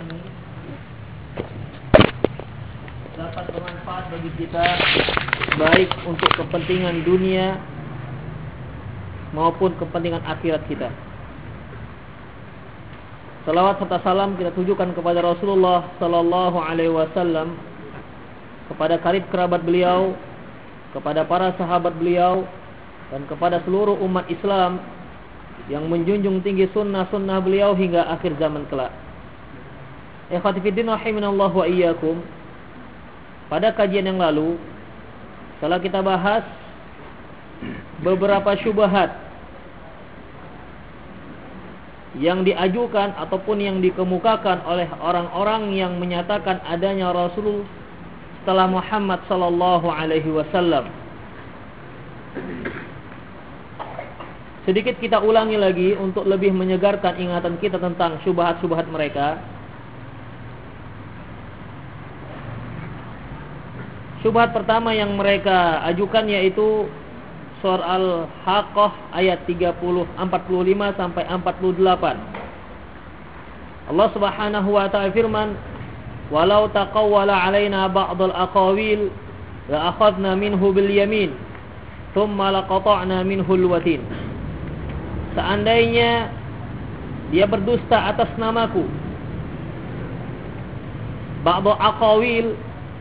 ini dapat bermanfaat bagi kita, baik untuk kepentingan dunia maupun kepentingan akhirat kita. Salawat serta salam kita tujukan kepada Rasulullah sallallahu alaihi wasallam, kepada karib kerabat beliau, kepada para sahabat beliau, dan kepada seluruh umat Islam yang menjunjung tinggi sunnah-sunnah beliau hingga akhir zaman kelak. Ikhwati fiddin rahimanallahu wa iyyakum. Pada kajian yang lalu telah kita bahas beberapa syubhat yang diajukan ataupun yang dikemukakan oleh orang-orang yang menyatakan adanya Rasul setelah Muhammad sallallahu alaihi wasallam. Sedikit kita ulangi lagi untuk lebih menyegarkan ingatan kita tentang syubhat-syubhat mereka. Syubhat pertama yang mereka ajukan yaitu surah Al-Haqqah ayat 45 sampai 48. Allah Subhanahu wa ta'ala firman, "Walau taqawwala 'alaina ba'dal aqawil la akhadna minhu bil yamin, thumma laqata'na minhu al-watin." Seandainya dia berdusta atas namaku, ba'dal aqawil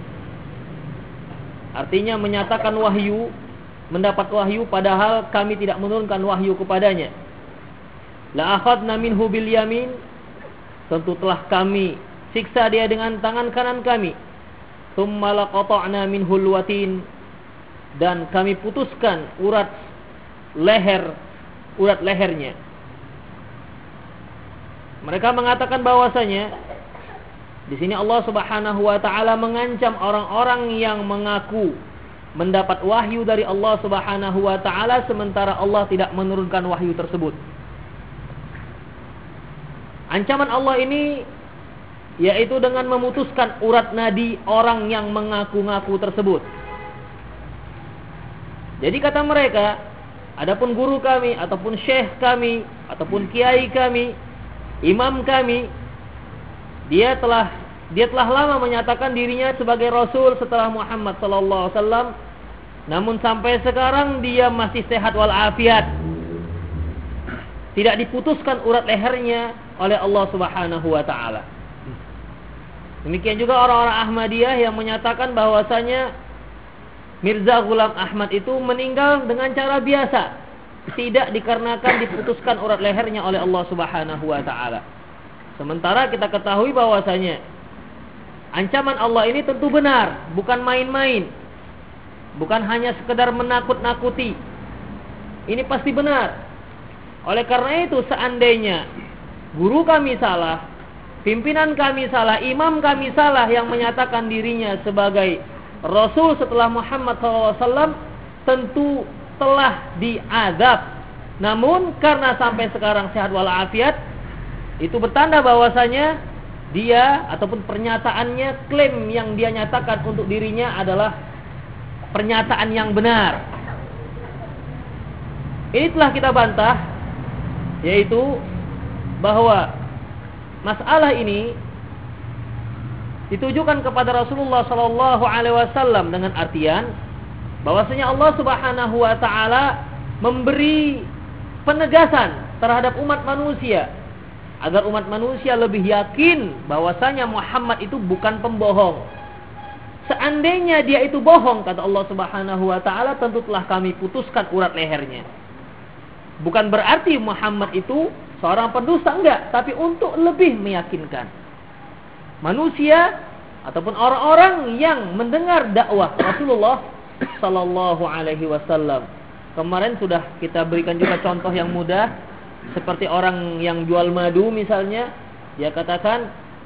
artinya menyatakan wahyu, mendapat wahyu padahal kami tidak menurunkan wahyu kepadanya. La akhadna minhu bil yamin, tentu telah kami siksa dia dengan tangan kanan kami. Tsumma laqata'na minhu al-watin, dan kami putuskan urat lehernya. Mereka mengatakan bahwasanya di sini Allah Subhanahu wa taala mengancam orang-orang yang mengaku mendapat wahyu dari Allah Subhanahu wa taala sementara Allah tidak menurunkan wahyu tersebut. Ancaman Allah ini yaitu dengan memutuskan urat nadi orang yang mengaku-ngaku tersebut. Jadi kata mereka, adapun guru kami ataupun syekh kami ataupun kiai kami, imam kami, dia telah lama menyatakan dirinya sebagai Rasul setelah Muhammad sallallahu alaihi wasallam, namun sampai sekarang dia masih sehat walafiat. Tidak diputuskan urat lehernya oleh Allah Subhanahu wa taala. Demikian juga orang-orang Ahmadiyah yang menyatakan bahwasanya Mirza Ghulam Ahmad itu meninggal dengan cara biasa, tidak dikarenakan diputuskan urat lehernya oleh Allah Subhanahu wa taala. Sementara kita ketahui bahwasanya ancaman Allah ini tentu benar, bukan main-main. Bukan hanya sekedar menakut-nakuti. Ini pasti benar. Oleh karena itu, seandainya guru kami salah, pimpinan kami salah, imam kami salah yang menyatakan dirinya sebagai Rasul setelah Muhammad SAW, tentu telah diazab. Namun karena sampai sekarang sehat walafiat, itu bertanda bahwasanya dia ataupun pernyataannya, klaim yang dia nyatakan untuk dirinya adalah pernyataan yang benar. Ini telah kita bantah, yaitu bahwa masalah ini ditujukan kepada Rasulullah sallallahu alaihi wasallam dengan artian bahwasanya Allah Subhanahu wa taala memberi penegasan terhadap umat manusia agar umat manusia lebih yakin bahwasanya Muhammad itu bukan pembohong. Seandainya dia itu bohong, kata Allah Subhanahu wa taala, tentu telah kami putuskan urat lehernya. Bukan berarti Muhammad itu seorang pendusta, enggak, tapi untuk lebih meyakinkan manusia ataupun orang-orang yang mendengar dakwah Rasulullah sallallahu alaihi wasallam. Kemarin sudah kita berikan juga contoh yang mudah. Seperti orang yang jual madu misalnya, dia katakan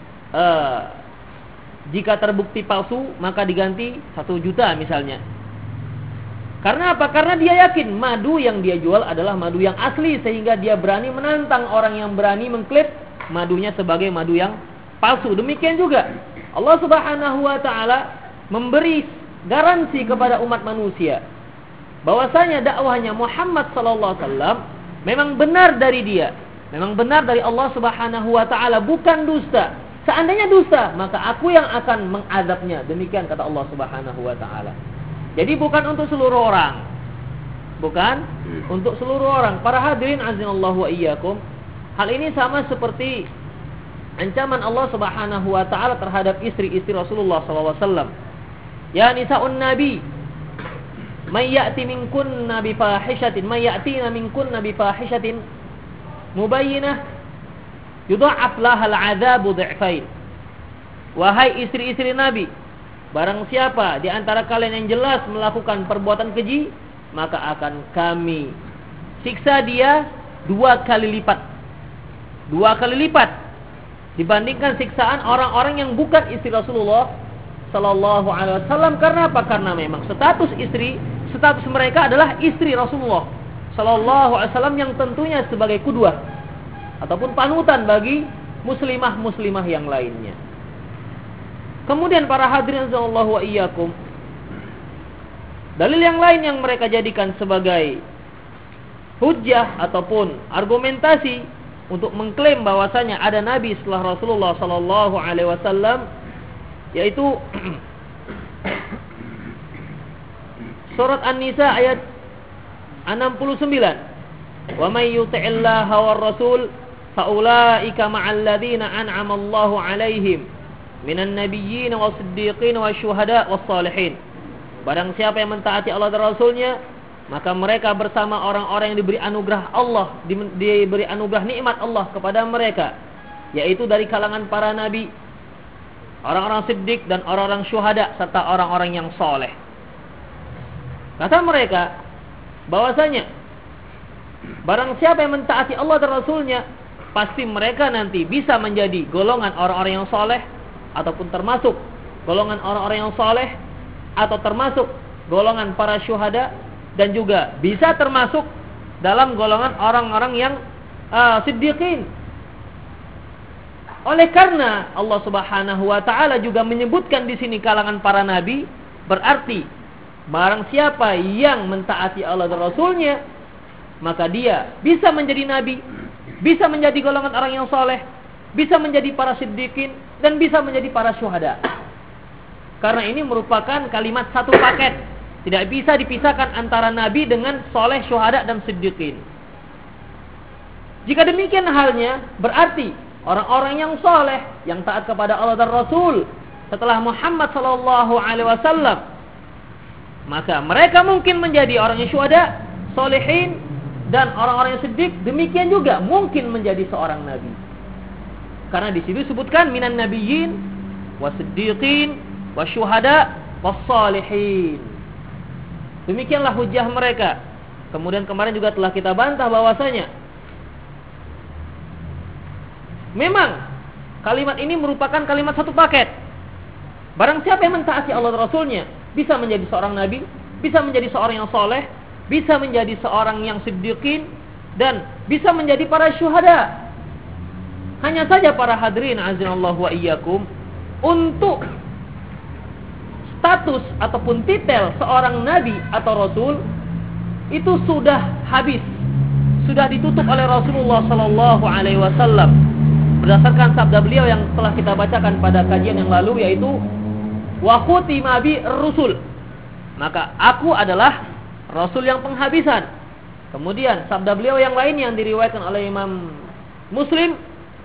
jika terbukti palsu maka diganti 1 juta misalnya. Karena apa? Karena dia yakin madu yang dia jual adalah madu yang asli, sehingga dia berani menantang orang yang berani mengklaim madunya sebagai madu yang palsu. Demikian juga Allah Subhanahu wa taala memberi garansi kepada umat manusia bahwasanya dakwahnya Muhammad sallallahu alaihi wasallam memang benar dari dia, memang benar dari Allah Subhanahu wa taala, bukan dusta. seandainya dusta, maka aku yang akan mengazabnya. Demikian kata Allah Subhanahu wa taala. Jadi bukan untuk seluruh orang. Bukan untuk seluruh orang. Para hadirin azinallahu wa iyyakum, hal ini sama seperti ancaman Allah Subhanahu wa taala terhadap istri-istri Rasulullah sallallahu alaihi wasallam. Ya nisa'un nabi, may ya'ti minkunna bi fahishatin, may ya'tina minkunna bi fahishatin mubayyinah yudha'af lahal 'adzabu dhi'fain. Wahai istri-istri Nabi, barang siapa di antara kalian yang jelas melakukan perbuatan keji, maka akan kami siksa dia 2 kali lipat. 2 kali lipat dibandingkan siksaan orang-orang yang bukan istri Rasulullah sallallahu alaihi wasallam. Karena apa? Karena memang status mereka adalah istri Rasulullah sallallahu alaihi wasallam yang tentunya sebagai qudwah ataupun panutan bagi muslimah-muslimah yang lainnya. Kemudian para hadirin sallallahu wa iyyakum, dalil yang lain yang mereka jadikan sebagai hujjah ataupun argumentasi untuk mengklaim bahwasanya ada nabi setelah Rasulullah sallallahu alaihi wasallam, yaitu surat An-Nisa ayat 69. Wa may yuti'illaha war rasul faulaika ma'al ladzina an'ama Allahu 'alaihim minan nabiyyin was-siddiqin wasyuhada was-salihin. Barang siapa yang mentaati Allah dan Rasulnya, maka mereka bersama orang-orang yang diberi anugerah Allah, diberi anugerah nikmat Allah kepada mereka, yaitu dari kalangan para nabi, orang-orang siddiq dan orang-orang syuhada serta orang-orang yang soleh. Kata mereka bahwasanya barang siapa yang mentaati Allah dan Rasulnya, pasti mereka nanti bisa menjadi golongan orang-orang yang soleh, ataupun termasuk golongan orang-orang yang soleh, atau termasuk golongan para syuhada, dan juga bisa termasuk dalam golongan orang-orang yang siddiqin. Oleh karena Allah Subhanahu wa taala juga menyebutkan di sini kalangan para nabi, berarti barang siapa yang mentaati Allah dan Rasulnya, maka dia bisa menjadi nabi, bisa menjadi golongan orang yang soleh, bisa menjadi para siddiqin, dan bisa menjadi para syuhada. Karena ini merupakan kalimat satu paket. Tidak bisa dipisahkan antara nabi dengan soleh, syuhada, dan siddiqin. Jika demikian halnya, berarti orang-orang yang soleh, yang taat kepada Allah dan Rasul setelah Muhammad sallallahu alaihi wasallam, maka mereka mungkin menjadi orang yang syuhada, solehin, dan orang-orang yang siddiq. Demikian juga mungkin menjadi seorang nabi. Karena di situ disebutkan minan nabiyyin wasiddiqin wasyuhada wassalihin. Demikianlah hujjah mereka. Kemudian kemarin juga telah kita bantah bahwasanya memang kalimat ini merupakan kalimat satu paket. Barang siapa yang mentaati Allah dan Rasulnya, bisa menjadi seorang nabi, bisa menjadi seorang yang soleh, bisa menjadi seorang yang siddiqin, dan bisa menjadi para syuhada. Hanya saja para hadirin azinallahu wa iyyakum, untuk status ataupun titel seorang nabi atau rasul itu sudah habis, sudah ditutup oleh Rasulullah sallallahu alaihi wasallam berdasarkan sabda beliau yang telah kita bacakan pada kajian yang lalu, yaitu wa khutima bi rusul, maka aku adalah rasul yang penghabisan. Kemudian sabda beliau yang lain yang diriwayatkan oleh Imam Muslim,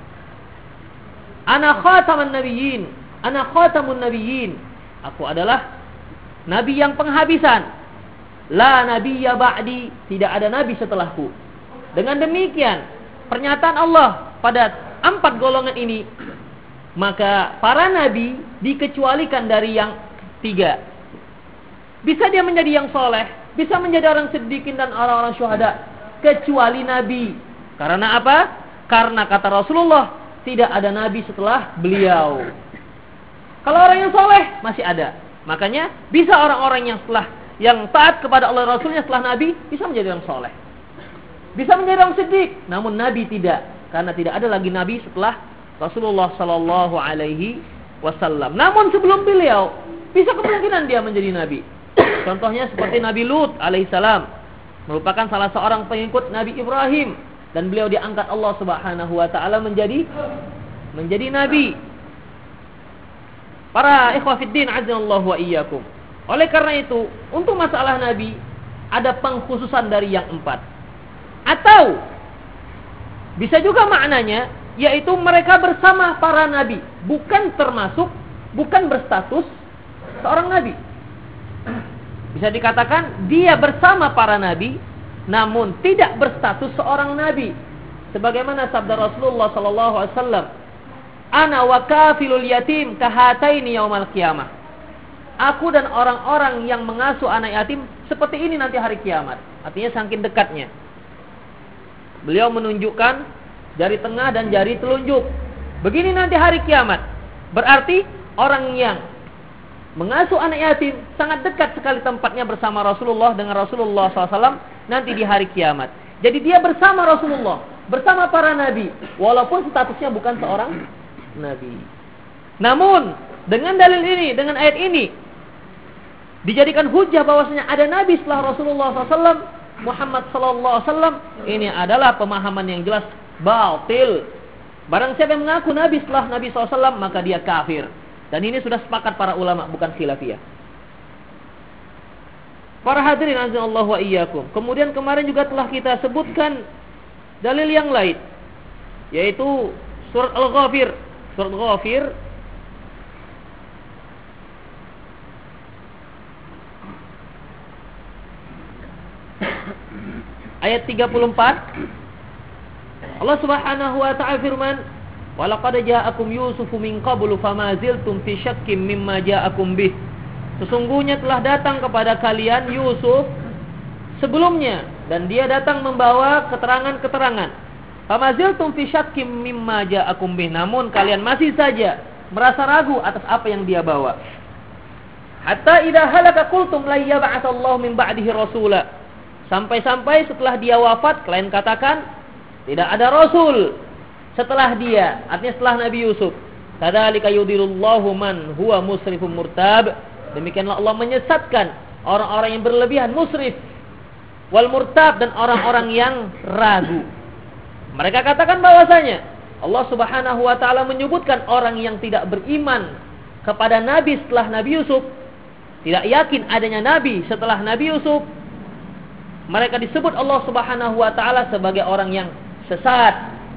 ana khatamun nabiyyin, ana khatamun nabiyyin, aku adalah nabi yang penghabisan. La nabiyya ba'di, tidak ada nabi setelahku. Dengan demikian, pernyataan Allah pada 4 golongan ini, maka para nabi dikecualikan dari yang 3. Bisa dia menjadi yang soleh, bisa menjadi orang siddiqin dan orang-orang syuhada, kecuali nabi. Karena apa? Karena kata Rasulullah, tidak ada nabi setelah beliau. Kalau orang yang soleh masih ada. Makanya bisa orang-orang yang taat kepada Allah Rasulnya setelah nabi bisa menjadi orang soleh, bisa menjadi orang siddiq. Namun nabi tidak, karena tidak ada lagi nabi setelah Rasulullah sallallahu alaihi wasallam. Namun sebelum beliau bisa kemungkinan dia menjadi nabi. Contohnya seperti Nabi Lut alaihissalam, merupakan salah seorang pengikut Nabi Ibrahim, dan beliau diangkat Allah Subhanahu wa taala menjadi nabi. Para ikhwafiddin azanallahu wa iyyakum. Oleh karena itu, untuk masalah nabi ada pengkhususan dari yang 4. Atau bisa juga maknanya yaitu mereka bersama para nabi, bukan berstatus seorang nabi. Bisa dikatakan dia bersama para nabi namun tidak berstatus seorang nabi. Sebagaimana sabda Rasulullah sallallahu alaihi wasallam, "Ana wa kafilul yatim kahataini yaumal qiyamah." Aku dan orang-orang yang mengasuh anak yatim seperti ini nanti hari kiamat. Artinya saking dekatnya. Beliau menunjukkan jari tengah dan jari telunjuk. Begini nanti hari kiamat. Berarti orang yang mengasuh anak yatim sangat dekat sekali tempatnya bersama Rasulullah dengan Rasulullah SAW nanti di hari kiamat. Jadi dia bersama Rasulullah, bersama para nabi, walaupun statusnya bukan seorang nabi. Namun dengan dalil ini, dengan ayat ini, dijadikan hujah bahwasanya ada nabi setelah Rasulullah SAW, Muhammad SAW. Ini adalah pemahaman yang jelas batil. Barang siapa yang mengaku nabi setelah Nabi SAW, maka dia kafir. Dan ini sudah sepakat para ulama, bukan khilafiyah. Para hadirin azanallahu wa iyyakum. Kemudian kemarin juga telah kita sebutkan dalil yang lain, yaitu surat Al-Ghafir. Surat Al-Ghafir ayat 34. Allah Subhanahu wa ta'ala firman, "Wa laqad ja'akum Yusufu min qablu fama ziltum fi syakkim mimma ja'akum bih." Sesungguhnya telah datang kepada kalian Yusuf sebelumnya dan dia datang membawa keterangan-keterangan. Fama ziltum fi syakkim mimma ja'akum bih. Namun kalian masih saja merasa ragu atas apa yang dia bawa. Hatta idza halaka qultum la yab'atsallahu min ba'dihi rasula. Sampai-sampai setelah dia wafat kalian katakan tidak ada rasul setelah dia, artinya setelah Nabi Yusuf. Kadzalika yudhilullahu man huwa musrifun murtab. Demikianlah Allah menyesatkan orang-orang yang berlebihan, musrif wal murtab, dan orang-orang yang ragu. Mereka katakan bahwasanya Allah Subhanahu wa taala menyebutkan orang yang tidak beriman kepada nabi setelah Nabi Yusuf, tidak yakin adanya nabi setelah Nabi Yusuf. Mereka disebut Allah Subhanahu wa taala sebagai orang yang sesat.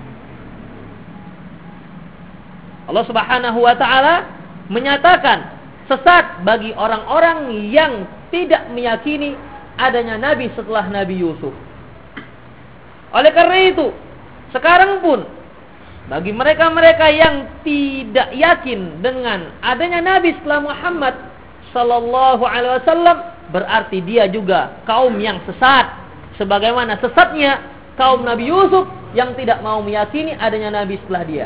Allah Subhanahu wa taala menyatakan sesat bagi orang-orang yang tidak meyakini adanya nabi setelah Nabi Yusuf. Oleh karena itu, sekarang pun bagi mereka-mereka yang tidak yakin dengan adanya nabi setelah Muhammad sallallahu alaihi wasallam, berarti dia juga kaum yang sesat, sebagaimana sesatnya kaum Nabi Yusuf yang tidak mau meyakini adanya nabi setelah dia.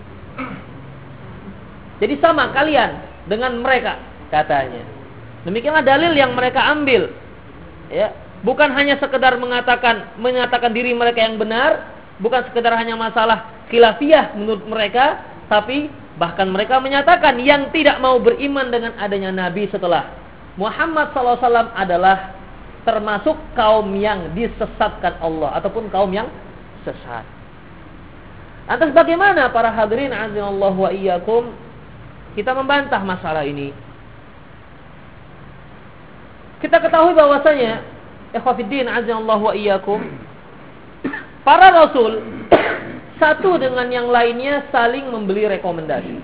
Jadi sama kalian dengan mereka, katanya. Demikianlah dalil yang mereka ambil. Ya, bukan hanya sekedar mengatakan diri mereka yang benar, bukan sekedar hanya masalah khilafiyah menurut mereka, tapi bahkan mereka menyatakan yang tidak mau beriman dengan adanya nabi setelah Muhammad SAW adalah termasuk kaum yang disesatkan Allah ataupun kaum yang sesat. Lantas bagaimana para hadirin azanallahu wa iyyakum kita membantah masalah ini? Kita ketahui bahwasanya ikhwatiddin azanallahu wa iyyakum, para rasul satu dengan yang lainnya saling membeli rekomendasi.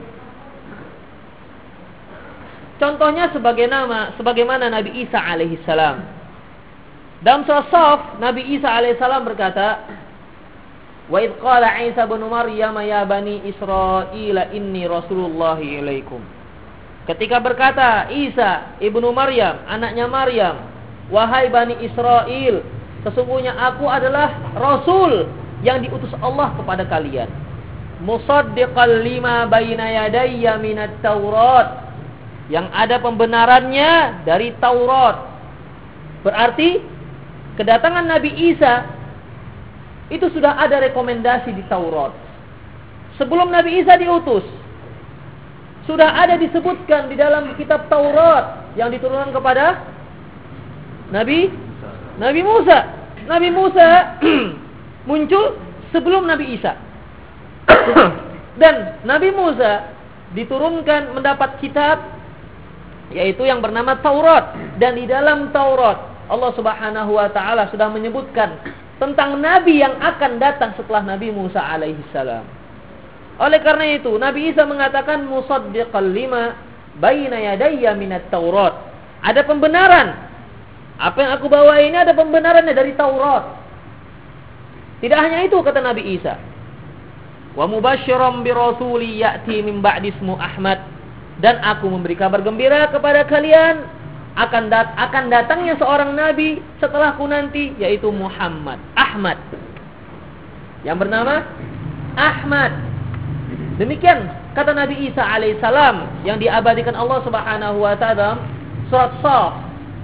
Contohnya sebagaimana Nabi Isa alaihissalam. Dalam surah Shaf, Nabi Isa alaihissalam berkata, "Wa idh qala Isa ibn Maryam ya bani Israil inni rasulullahi ilaikum." Ketika berkata Isa ibnu Maryam, anaknya Maryam, "Wahai bani Israil, sesungguhnya aku adalah rasul yang diutus Allah kepada kalian. Musaddiqal lima baina yadayya minat Taurat." Yang ada pembenarannya dari Taurat. Berarti kedatangan Nabi Isa itu sudah ada rekomendasi di Taurat. Sebelum Nabi Isa diutus, sudah ada disebutkan di dalam kitab Taurat yang diturunkan kepada Nabi Musa. Nabi Musa muncul sebelum Nabi Isa. Dan Nabi Musa diturunkan mendapat kitab, yaitu yang bernama Taurat. Dan di dalam Taurat Allah Subhanahu wa taala sudah menyebutkan tentang nabi yang akan datang setelah Nabi Musa alaihi salam. Oleh karena itu Nabi Isa mengatakan musaddiqal lima baina yadayya minat Taurat. Ada pembenaran. Apa yang aku bawa ini ada pembenarannya dari Taurat. Tidak hanya itu kata Nabi Isa. Wa mubasysyiran bi rasuli ya'ti min ba'di ismu Ahmad. Dan aku memberi kabar gembira kepada kalian akan datangnya seorang nabi setelahku nanti, yaitu Muhammad, Ahmad, yang bernama Ahmad. Demikian kata Nabi Isa alaihissalam yang diabadikan Allah Subhanahu wa taala surat Shaf.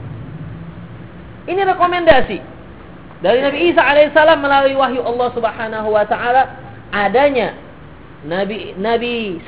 Ini rekomendasi dari Nabi Isa alaihissalam melalui wahyu Allah Subhanahu wa taala adanya nabi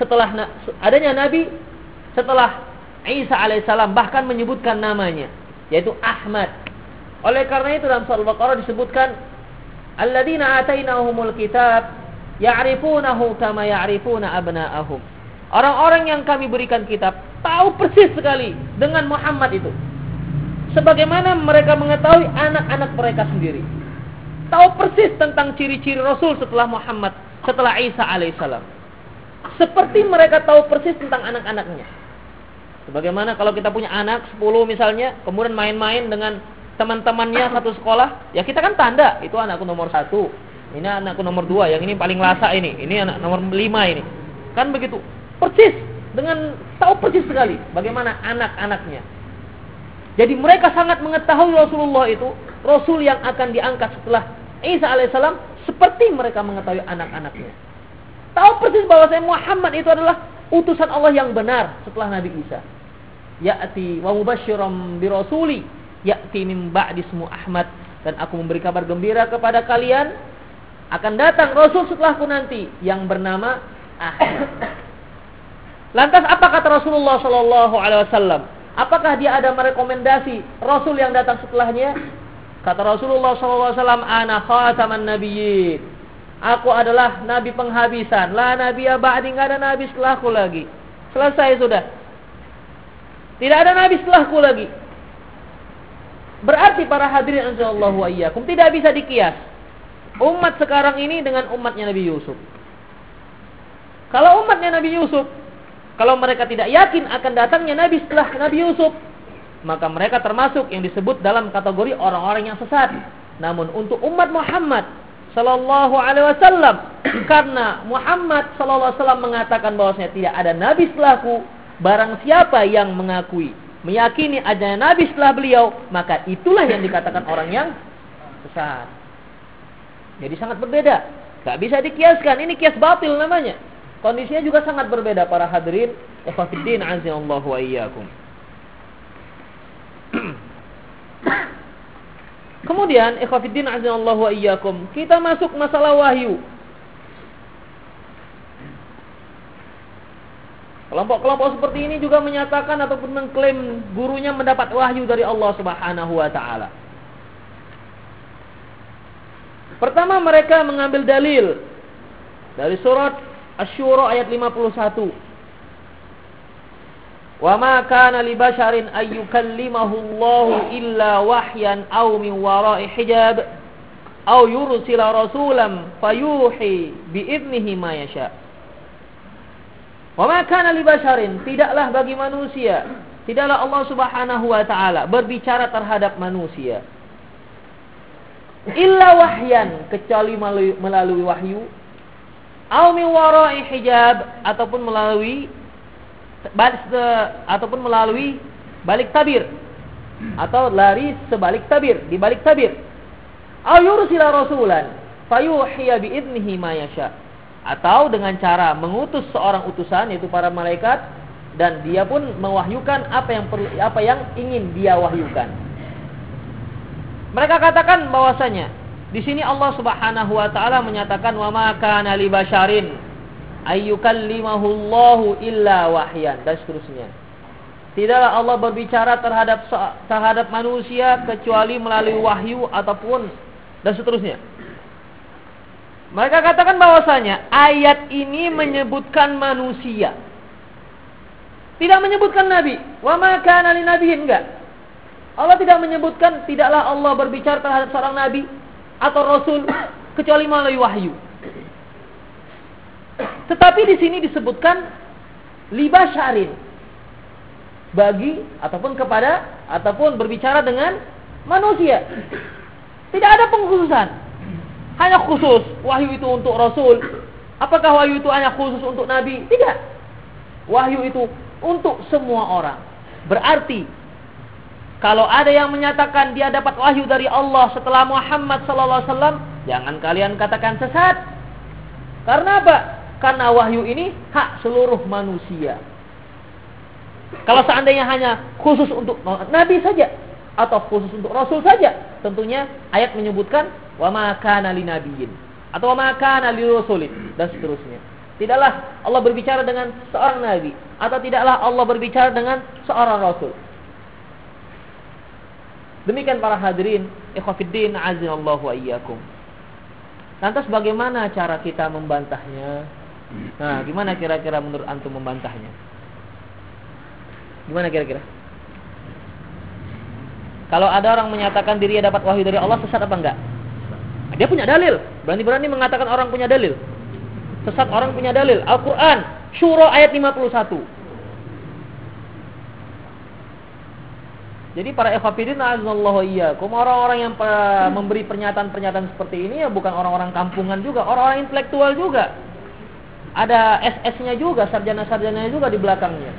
setelah Isa alaihissalam, bahkan menyebutkan namanya, yaitu Ahmad. Oleh karena itu dalam surah Al-Baqarah disebutkan alladzina atainahumul kitab ya'rifunahu kama ya'rifuna abna'ahum. Orang-orang yang kami berikan kitab tahu persis sekali dengan Muhammad itu, sebagaimana mereka mengetahui anak-anak mereka sendiri. Tahu persis tentang ciri-ciri Rasul setelah Muhammad, setelah Isa alaihissalam, seperti mereka tahu persis tentang anak-anaknya. Sebagaimana kalau kita punya anak 10 misalnya, kemudian main-main dengan teman-temannya satu sekolah, ya kita kan tanda, itu anakku nomor 1, ini anakku nomor 2, yang ini paling lasa ini anak nomor 5 ini. Kan begitu, persis, dengan tahu persis sekali bagaimana anak-anaknya. Jadi mereka sangat mengetahui Rasulullah itu Rasul yang akan diangkat setelah Isa alaihissalam, seperti mereka mengetahui anak-anaknya. Tahu persis bahwa Muhammad itu adalah utusan Allah yang benar setelah Nabi Isa. Ya'ti wa mubasysyiran bi rasuli ya'ti min ba'di ismu Ahmad, dan aku memberi kabar gembira kepada kalian akan datang Rasul setelahku nanti yang bernama Ahmad. Lantas apa kata Rasulullah sallallahu alaihi wasallam? Apakah dia ada merekomendasi Rasul yang datang setelahnya? Kata Rasulullah sallallahu alaihi wasallam, ana khataman nabiyyin. Aku adalah nabi penghabisan. La nabiyya ba'di, enggak ada nabi setelahku lagi. Selesai sudah. Tidak ada nabi setelahku lagi. Berarti para hadirin insyaallah wa iyyakum, tidak bisa dikias umat sekarang ini dengan umatnya Nabi Yusuf. Kalau umatnya Nabi Yusuf, kalau mereka tidak yakin akan datangnya nabi setelah Nabi Yusuf, maka mereka termasuk yang disebut dalam kategori orang-orang yang sesat. Namun untuk umat Muhammad sallallahu alaihi wasallam, karena Muhammad sallallahu alaihi wasallam mengatakan bahwasanya tidak ada nabi setelahku, barang siapa yang meyakini adanya nabi setelah beliau, maka itulah yang dikatakan orang yang sesat. Jadi sangat berbeda, gak bisa dikiaskan. Ini kias batil namanya. Kondisinya juga sangat berbeda para hadirin ikhwatiddin azza wa iyyakum. Kemudian ikhwatiddin azza wa iyyakum, kita masuk masalah wahyu. Kelompok-kelompok seperti ini juga menyatakan ataupun mengklaim gurunya mendapat wahyu dari Allah Subhanahu wa taala. Pertama, mereka mengambil dalil dari surat Asy-Syura ayat 51. Wa ma kana li basharin ay yukallimahu Allahu illa wahyan aw min wara'i hijab aw yursila rasulan fayuhi bi idnihi ma yasha. Wa ma kana li basharin, tidaklah bagi manusia, tidaklah Allah Subhanahu wa taala berbicara terhadap manusia illa wahyan, kecuali melalui wahyu, aw min wara'i hijab, ataupun melalui balik tabir, atau lari sebalik tabir, di balik tabir. Aw yursila rasulan fayuhiya bi idnihi ma yasha, atau dengan cara mengutus seorang utusan, yaitu para malaikat, dan dia pun mewahyukan apa yang ingin dia wahyukan. Mereka katakan bahwasanya di sini Allah Subhanahu wa taala menyatakan wa ma kana li basyarin ayyukallimahu Allahu illa wahyan, dan seterusnya. Tidaklah Allah berbicara terhadap manusia kecuali melalui wahyu ataupun dan seterusnya. Mereka katakan bahwasanya ayat ini menyebutkan manusia. Tidak menyebutkan nabi. Wa ma kana linabiyyin, enggak. Allah tidak menyebutkan, tidaklah Allah berbicara terhadap seorang nabi atau rasul kecuali melalui wahyu. Tetapi di sini disebutkan libasyarin, bagi ataupun kepada ataupun berbicara dengan manusia. Tidak ada pengkhususan. Hanya khusus wahyu itu untuk rasul. Apakah wahyu itu hanya khusus untuk nabi? Tidak. Wahyu itu untuk semua orang. Berarti kalau ada yang menyatakan dia dapat wahyu dari Allah setelah Muhammad SAW, jangan kalian katakan sesat. Karena apa? Karena wahyu ini hak seluruh manusia. Kalau seandainya hanya khusus untuk nabi saja atau khusus untuk rasul saja, tentunya ayat menyebutkan wa ma kana linabiyyin atau wa ma kana lirasulin dan seterusnya. Tidaklah Allah berbicara dengan seorang nabi atau tidaklah Allah berbicara dengan seorang rasul. Demikian para hadirin ikhwatiddin azinallahu wa iyyakum. Lantas bagaimana cara kita membantahnya? Nah, gimana kira-kira menurut antum membantahnya? Gimana kira-kira? Kalau ada orang menyatakan dirinya dapat wahyu dari Allah, sesat apa enggak? Dia punya dalil. Berani-berani mengatakan orang punya dalil. Sesat orang punya dalil. Al-Quran, Syura ayat 51. Jadi para ikhwatiddin azallahu iyyakum, orang-orang yang memberi pernyataan-pernyataan seperti ini ya bukan orang-orang kampungan juga, orang-orang intelektual juga. Ada SS-nya juga, sarjana-sarjananya juga di belakangnya.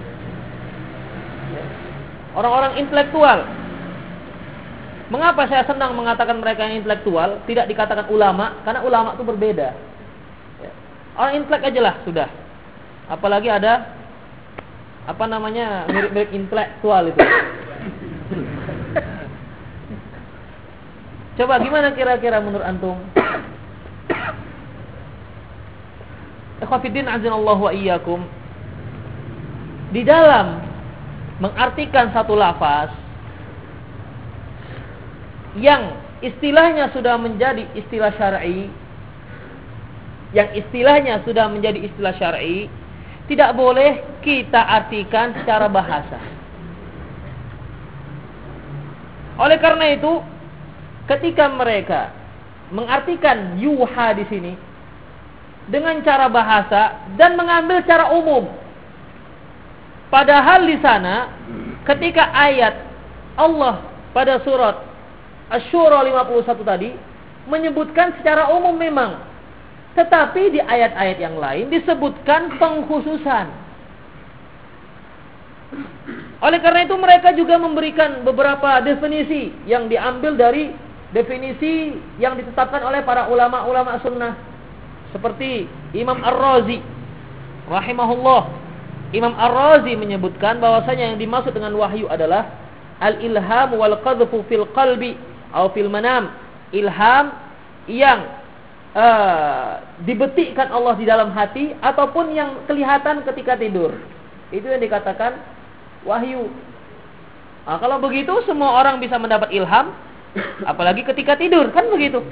Orang-orang intelektual. Mengapa saya senang mengatakan mereka yang intelektual, tidak dikatakan ulama? Karena ulama itu berbeda. Orang intelek aja lah sudah. Apalagi ada mirip-mirip intelektual itu. Coba gimana kira-kira menurut antum? Ikhwatiddin azinallahu wa iyyakum. Di dalam mengartikan satu lafaz yang istilahnya sudah menjadi istilah syar'i, tidak boleh kita artikan secara bahasa. Oleh karena itu, ketika mereka mengartikan yuha di sini dengan cara bahasa dan mengambil cara umum, padahal di sana ketika ayat Allah pada surat Asy-Syura 51 tadi menyebutkan secara umum memang, tetapi di ayat-ayat yang lain disebutkan pengkhususan. Oleh karena itu mereka juga memberikan beberapa definisi yang diambil dari definisi yang ditetapkan oleh para ulama-ulama sunnah. Seperti Imam Ar-Razi rahimahullah. Imam Ar-Razi menyebutkan bahwasanya yang dimaksud dengan wahyu adalah al-ilham wal qadhfu fil qalbi atau fil manam. Ilham yang dibetikkan Allah di dalam hati ataupun yang kelihatan ketika tidur. Itu yang dikatakan wahyu. Nah, kalau begitu semua orang bisa mendapat ilham, apalagi ketika tidur, kan begitu.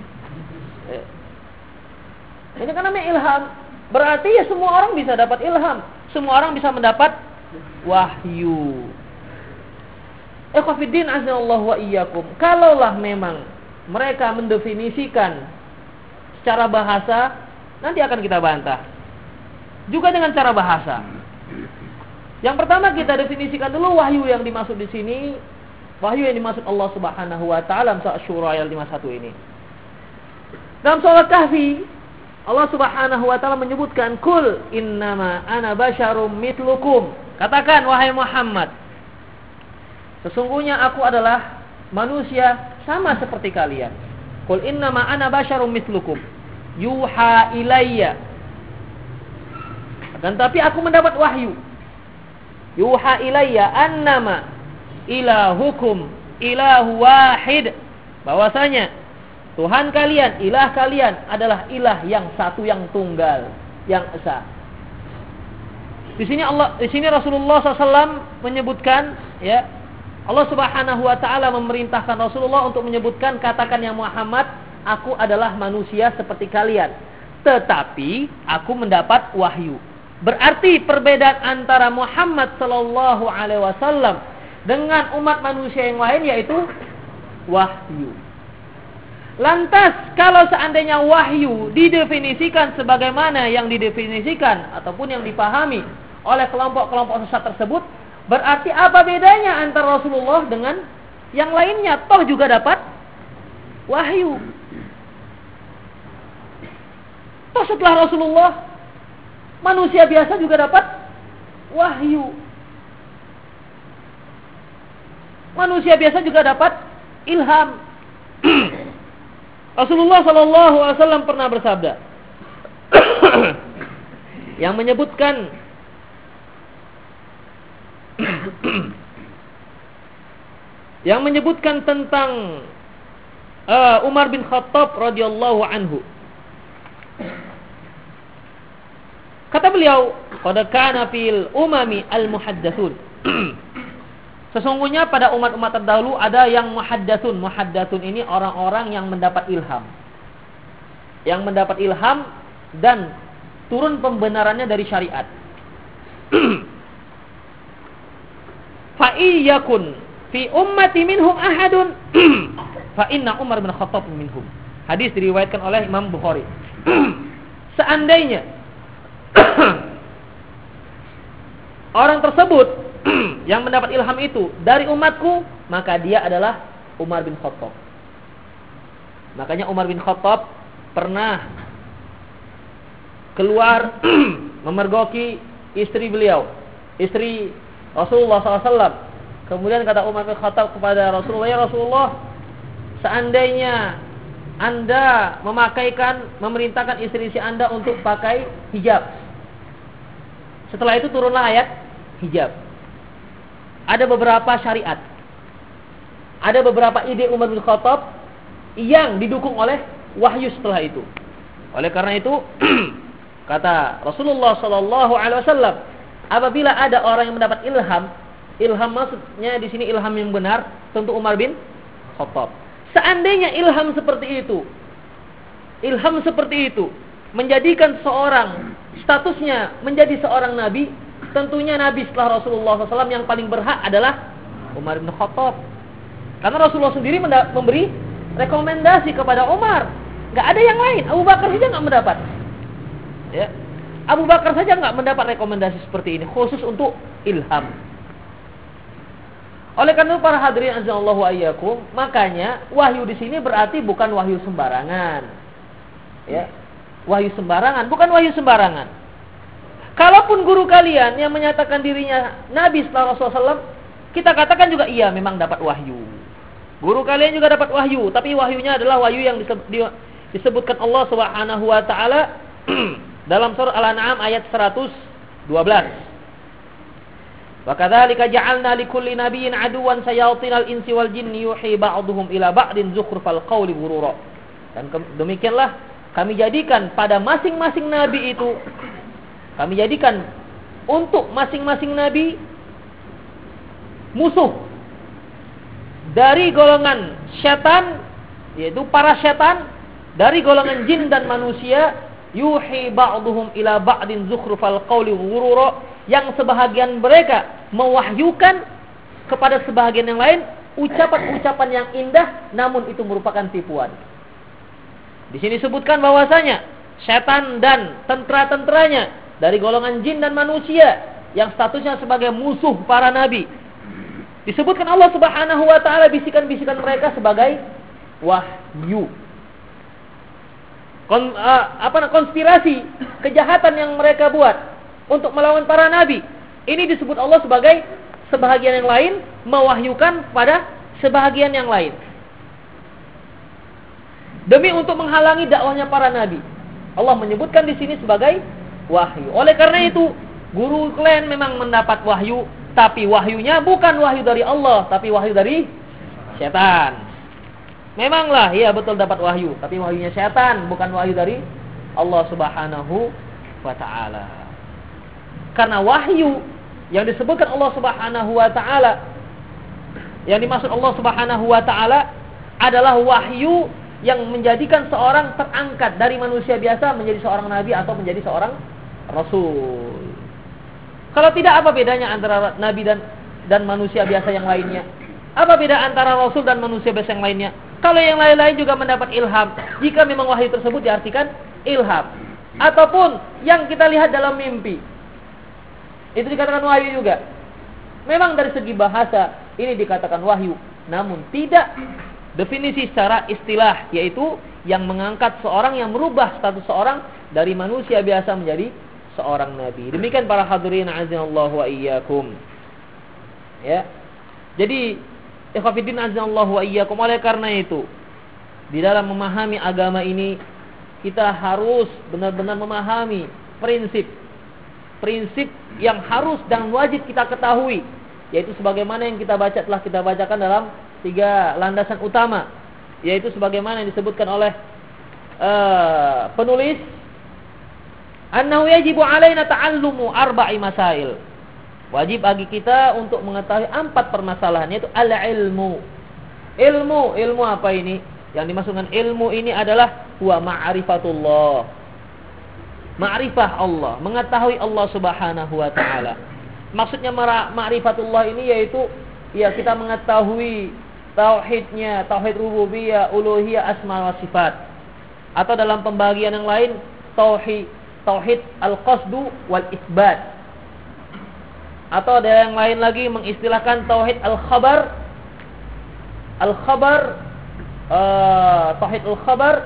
Ini kan namanya ilham. Berarti ya semua orang bisa dapat ilham. Semua orang bisa mendapat wahyu. Ikhwatiddin azallahu wa iyyakum. Kalaulah memang mereka mendefinisikan secara bahasa, nanti akan kita bantah. Juga dengan cara bahasa. Yang pertama kita definisikan dulu wahyu yang dimaksud di sini. Wahyu yang dimaksud Allah Subhanahu wa taala dalam surah Asy-Syura ayat 51 ini. Dalam surah Kahfi Allah Subhanahu wa taala menyebutkan kul innama ana basyarum mitlukum. Katakan wahai Muhammad, sesungguhnya aku adalah manusia sama seperti kalian. Kul innama ana basyarum mitlukum yuha ilayya. Dan tapi aku mendapat wahyu. Yuha ilayya annama ilahukum ilahu wahid. Bahwasanya Tuhan kalian, ilah kalian adalah ilah yang satu, yang tunggal, yang esa. Di sini Rasulullah SAW menyebutkan, ya, Allah Subhanahu Wa Taala memerintahkan Rasulullah untuk menyebutkan, katakan ya Muhammad, aku adalah manusia seperti kalian, tetapi aku mendapat wahyu. Berarti perbedaan antara Muhammad sallallahu alaihi wasallam dengan umat manusia yang lain yaitu wahyu. Lantas kalau seandainya wahyu didefinisikan sebagaimana yang didefinisikan ataupun yang dipahami oleh kelompok-kelompok sesat tersebut, berarti apa bedanya antara Rasulullah dengan yang lainnya? Toh juga dapat wahyu. Toh setelah Rasulullah, manusia biasa juga dapat wahyu. Manusia biasa juga dapat ilham. Rasulullah sallallahu alaihi wasallam pernah bersabda yang menyebutkan tentang Umar bin Khattab radhiyallahu anhu. Kata beliau, "Qad kana fil umami al-muhaddatsun." Sesungguhnya pada umat-umat terdahulu ada yang muhaddatsun. Muhaddatsun ini orang-orang yang mendapat ilham. Yang mendapat ilham dan turun pembenarannya dari syariat. Fa iyyakun fi ummati minhum ahadun fa inna Umar bin Khattab minhum. Hadis diriwayatkan oleh Imam Bukhari. Seandainya orang tersebut yang mendapat ilham itu dari umatku, maka dia adalah Umar bin Khattab. Makanya Umar bin Khattab pernah keluar memergoki istri beliau, istri Rasulullah SAW. Kemudian kata Umar bin Khattab kepada Rasulullah, "Ya Rasulullah, seandainya Anda memerintahkan istri-istri Anda untuk pakai hijab." Setelah itu turunlah ayat hijab. Ada beberapa syariat, ada beberapa ide Umar bin Khattab yang didukung oleh wahyu setelah itu. Oleh karena itu, kata Rasulullah sallallahu alaihi wasallam, apabila ada orang yang mendapat ilham maksudnya di sini ilham yang benar, tentu Umar bin Khattab. Seandainya ilham seperti itu menjadikan seorang statusnya menjadi seorang nabi, tentunya nabi setelah Rasulullah SAW yang paling berhak adalah Umar bin Khattab. Karena Rasulullah sendiri memberi rekomendasi kepada Umar. Gak ada yang lain. Abu Bakar saja gak mendapat. Ya. Abu Bakar saja gak mendapat rekomendasi seperti ini, khusus untuk ilham. Oleh karena itu para hadirin azallahu ayyakum, makanya wahyu di sini berarti bukan wahyu sembarangan. Ya. Wahyu sembarangan, bukan wahyu sembarangan. Kalaupun guru kalian yang menyatakan dirinya nabi setelah Rasulullah SAW, kita katakan juga iya memang dapat wahyu. Guru kalian juga dapat wahyu, tapi wahyunya adalah wahyu yang disebutkan Allah Subhanahu wa taala dalam surah Al-An'am ayat 112. Wa kadzalika ja'alna likulli nabiyyin aduwan sayatinal insi wal jinni yuhi ba'dhum ila ba'din zukhrufal qawli ghurura. Dan demikianlah kami jadikan pada masing-masing nabi itu, kami jadikan untuk masing-masing nabi musuh dari golongan syaitan, yaitu para syaitan dari golongan jin dan manusia, yuhi ba'dhum ila ba'din zukhrufal qawli ghurura, yang sebahagian mereka mewahyukan kepada sebahagian yang lain ucapan-ucapan yang indah, namun itu merupakan tipuan. Di sini disebutkan bahwasanya syaitan dan tentara-tentaranya dari golongan jin dan manusia yang statusnya sebagai musuh para nabi, disebutkan Allah Subhanahu wa taala bisikan-bisikan mereka sebagai wahyu. Konspirasi kejahatan yang mereka buat untuk melawan para nabi, ini disebut Allah sebagai sebahagian yang lain mewahyukan pada sebahagian yang lain, demi untuk menghalangi dakwahnya para nabi. Allah menyebutkan di sini sebagai wahyu. Oleh karena itu, guru kalian memang mendapat wahyu, tapi wahyunya bukan wahyu dari Allah, tapi wahyu dari syaitan. Memanglah, iya betul dapat wahyu, tapi wahyunya syaitan, bukan wahyu dari Allah Subhanahu wa taala. Karena wahyu yang disebutkan Allah Subhanahu wa taala, yang dimaksud Allah Subhanahu wa taala adalah wahyu yang menjadikan seorang terangkat dari manusia biasa menjadi seorang nabi atau menjadi seorang rasul. Kalau tidak, apa bedanya antara nabi dan manusia biasa yang lainnya? Apa beda antara rasul dan manusia biasa yang lainnya? Kalau yang lain-lain juga mendapat ilham, jika memang wahyu tersebut diartikan ilham, ataupun yang kita lihat dalam mimpi, itu dikatakan wahyu juga. Memang dari segi bahasa ini dikatakan wahyu, namun tidak definisi secara istilah, yaitu yang mengangkat seorang, yang merubah status seorang dari manusia biasa menjadi seorang nabi. Demikian para hadirin azanallahu wa iyyakum. Ya. Jadi ikhwatiddin azanallahu wa iyyakum, oleh karena itu di dalam memahami agama ini kita harus benar-benar memahami prinsip yang harus dan wajib kita ketahui, yaitu sebagaimana yang telah kita bacakan dalam 3 landasan utama, yaitu sebagaimana yang disebutkan oleh penulis, annahu yajibu alaina ta'allumu arba'i masail. Wajib bagi kita untuk mengetahui 4 permasalahan, yaitu al-ilmu. Ilmu apa ini? Yang dimaksudkan ilmu ini adalah huwa ma'rifatullah. Ma'rifah Allah, mengetahui Allah Subhanahu wa taala. Maksudnya ma'rifatullah ini yaitu ya kita mengetahui tauhidnya, tauhid rububiyah, uluhiyah, asma wa sifat. Atau dalam pembagian yang lain tauhid al-qasdu wal isbat. Atau ada yang lain lagi mengistilahkan tauhid al-khabar, tauhid al-khabar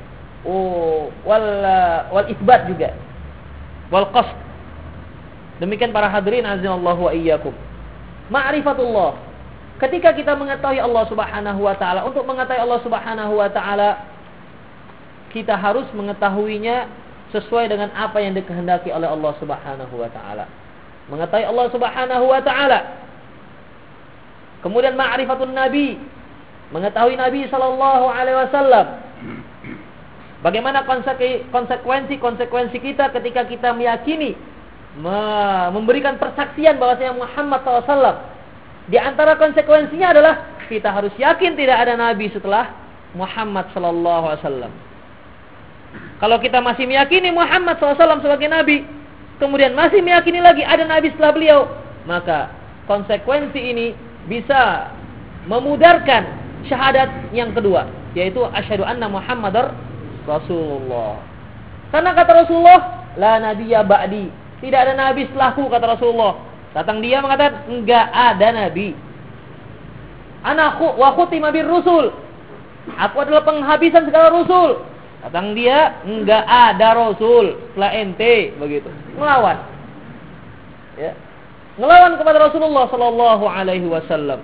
wal isbat juga, wal qasd. Demikian para hadirin azanallahu wa iyyakum. Ma'rifatullah, ketika kita mengetahui Allah Subhanahu wa taala, untuk mengetahui Allah Subhanahu wa taala kita harus mengetahuinya sesuai dengan apa yang dikehendaki oleh Allah Subhanahu wa taala. Mengetahui Allah Subhanahu wa taala. Kemudian ma'rifatun nabi, mengetahui Nabi sallallahu alaihi wasallam. Bagaimana konsekuensi kita ketika kita meyakini, memberikan persaksian bahwasanya Muhammad SAW. Di antara konsekuensinya adalah kita harus yakin tidak ada nabi setelah Muhammad sallallahu alaihi wasallam. Kalau kita masih meyakini Muhammad SAW sebagai nabi, kemudian masih meyakini lagi ada nabi setelah beliau, maka konsekuensi ini bisa memudarkan syahadat yang kedua, yaitu asyhadu anna Muhammadar Rasulullah. Karena kata Rasulullah, la nabiyya ba'di, tidak ada nabi setelahku, kata Rasulullah. Datang dia mengatakan enggak ada nabi. Ana wa khutima bir rusul, aku adalah penghabisan segala rasul. Datang dia, enggak ada rasul setelah ente, begitu. Melawan. Ya. Melawan kepada Rasulullah sallallahu alaihi wasallam.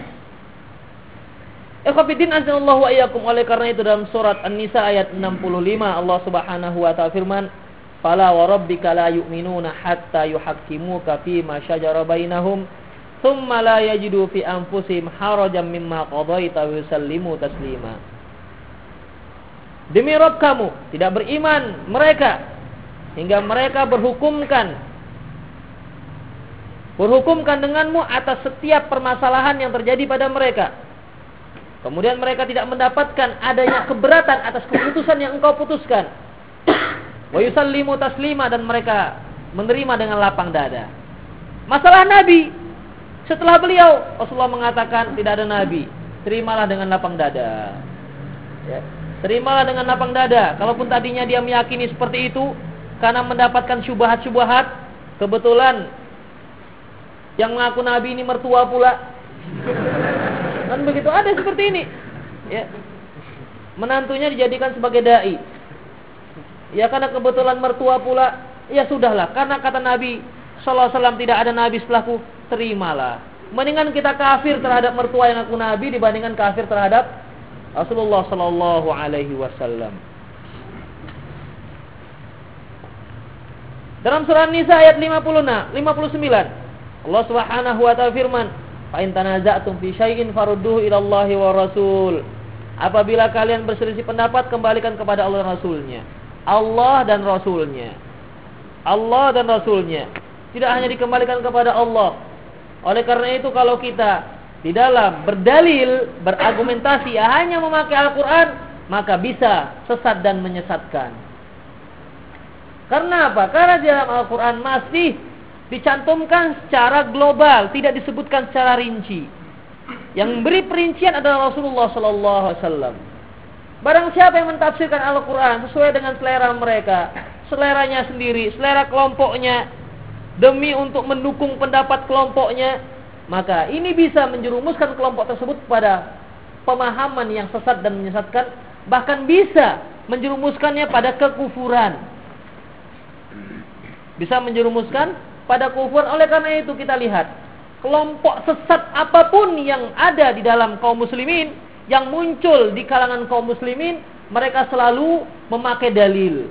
Ikhwatiddin azanallahu wa iyyakum, oleh karena itu dalam surat An-Nisa ayat 65 Allah Subhanahu wa taala firman, "Fala wa rabbika la yu'minuna hatta yuhaqqimuka fi ma syajara bainahum, tsumma la yajidu fi anfusihim harajan mimma qadaita wa yusallimu taslima." Demi Rabb kamu, tidak beriman mereka hingga mereka berhukumkan denganmu atas setiap permasalahan yang terjadi pada mereka. Kemudian mereka tidak mendapatkan adanya keberatan atas keputusan yang engkau putuskan. Wa yusallimu taslima, dan mereka menerima dengan lapang dada. Masalah Nabi, setelah beliau Rasulullah mengatakan tidak ada Nabi, terimalah dengan lapang dada. Ya. Terimalah dengan lapang dada. Kalaupun tadinya dia meyakini seperti itu karena mendapatkan syubhat-syubhat, kebetulan yang mengaku Nabi ini mertua pula. Dan begitu ada seperti ini. Ya. Menantunya dijadikan sebagai dai. Ya karena kebetulan mertua pula, ya sudahlah. Karena kata Nabi sallallahu alaihi wasallam tidak ada nabi setelahku, terimalah. Mendingan kita kafir terhadap mertua yang ngaku nabi dibandingkan kafir terhadap Rasulullah sallallahu alaihi wasallam. Dalam surah Nisa ayat 59, Allah Subhanahu wa taala firman, "Fa in tanaza'tum fi syai'in farudduhu ila Allahi wa Rasul." Apabila kalian berselisih pendapat, kembalikan kepada Allah dan Rasulnya. Allah dan Rasulnya. Allah dan Rasulnya. Tidak hanya dikembalikan kepada Allah. Oleh karena itu kalau kita di dalam berdalil, berargumentasi hanya memakai Al-Quran, maka bisa sesat dan menyesatkan. Karena apa? Karena di dalam Al-Quran masih dicantumkan secara global, tidak disebutkan secara rinci. Yang memberi perincian adalah Rasulullah Sallallahu Alaihi Wasallam. Barang siapa yang mentafsirkan Al-Quran sesuai dengan selera mereka, seleranya sendiri, selera kelompoknya, demi untuk mendukung pendapat kelompoknya, maka ini bisa menjerumuskan kelompok tersebut pada pemahaman yang sesat dan menyesatkan, bahkan bisa menjerumuskannya pada kekufuran. Bisa menjerumuskan pada kekufuran. Oleh karena itu kita lihat, kelompok sesat apapun yang ada di dalam kaum muslimin, yang muncul di kalangan kaum muslimin, mereka selalu memakai dalil.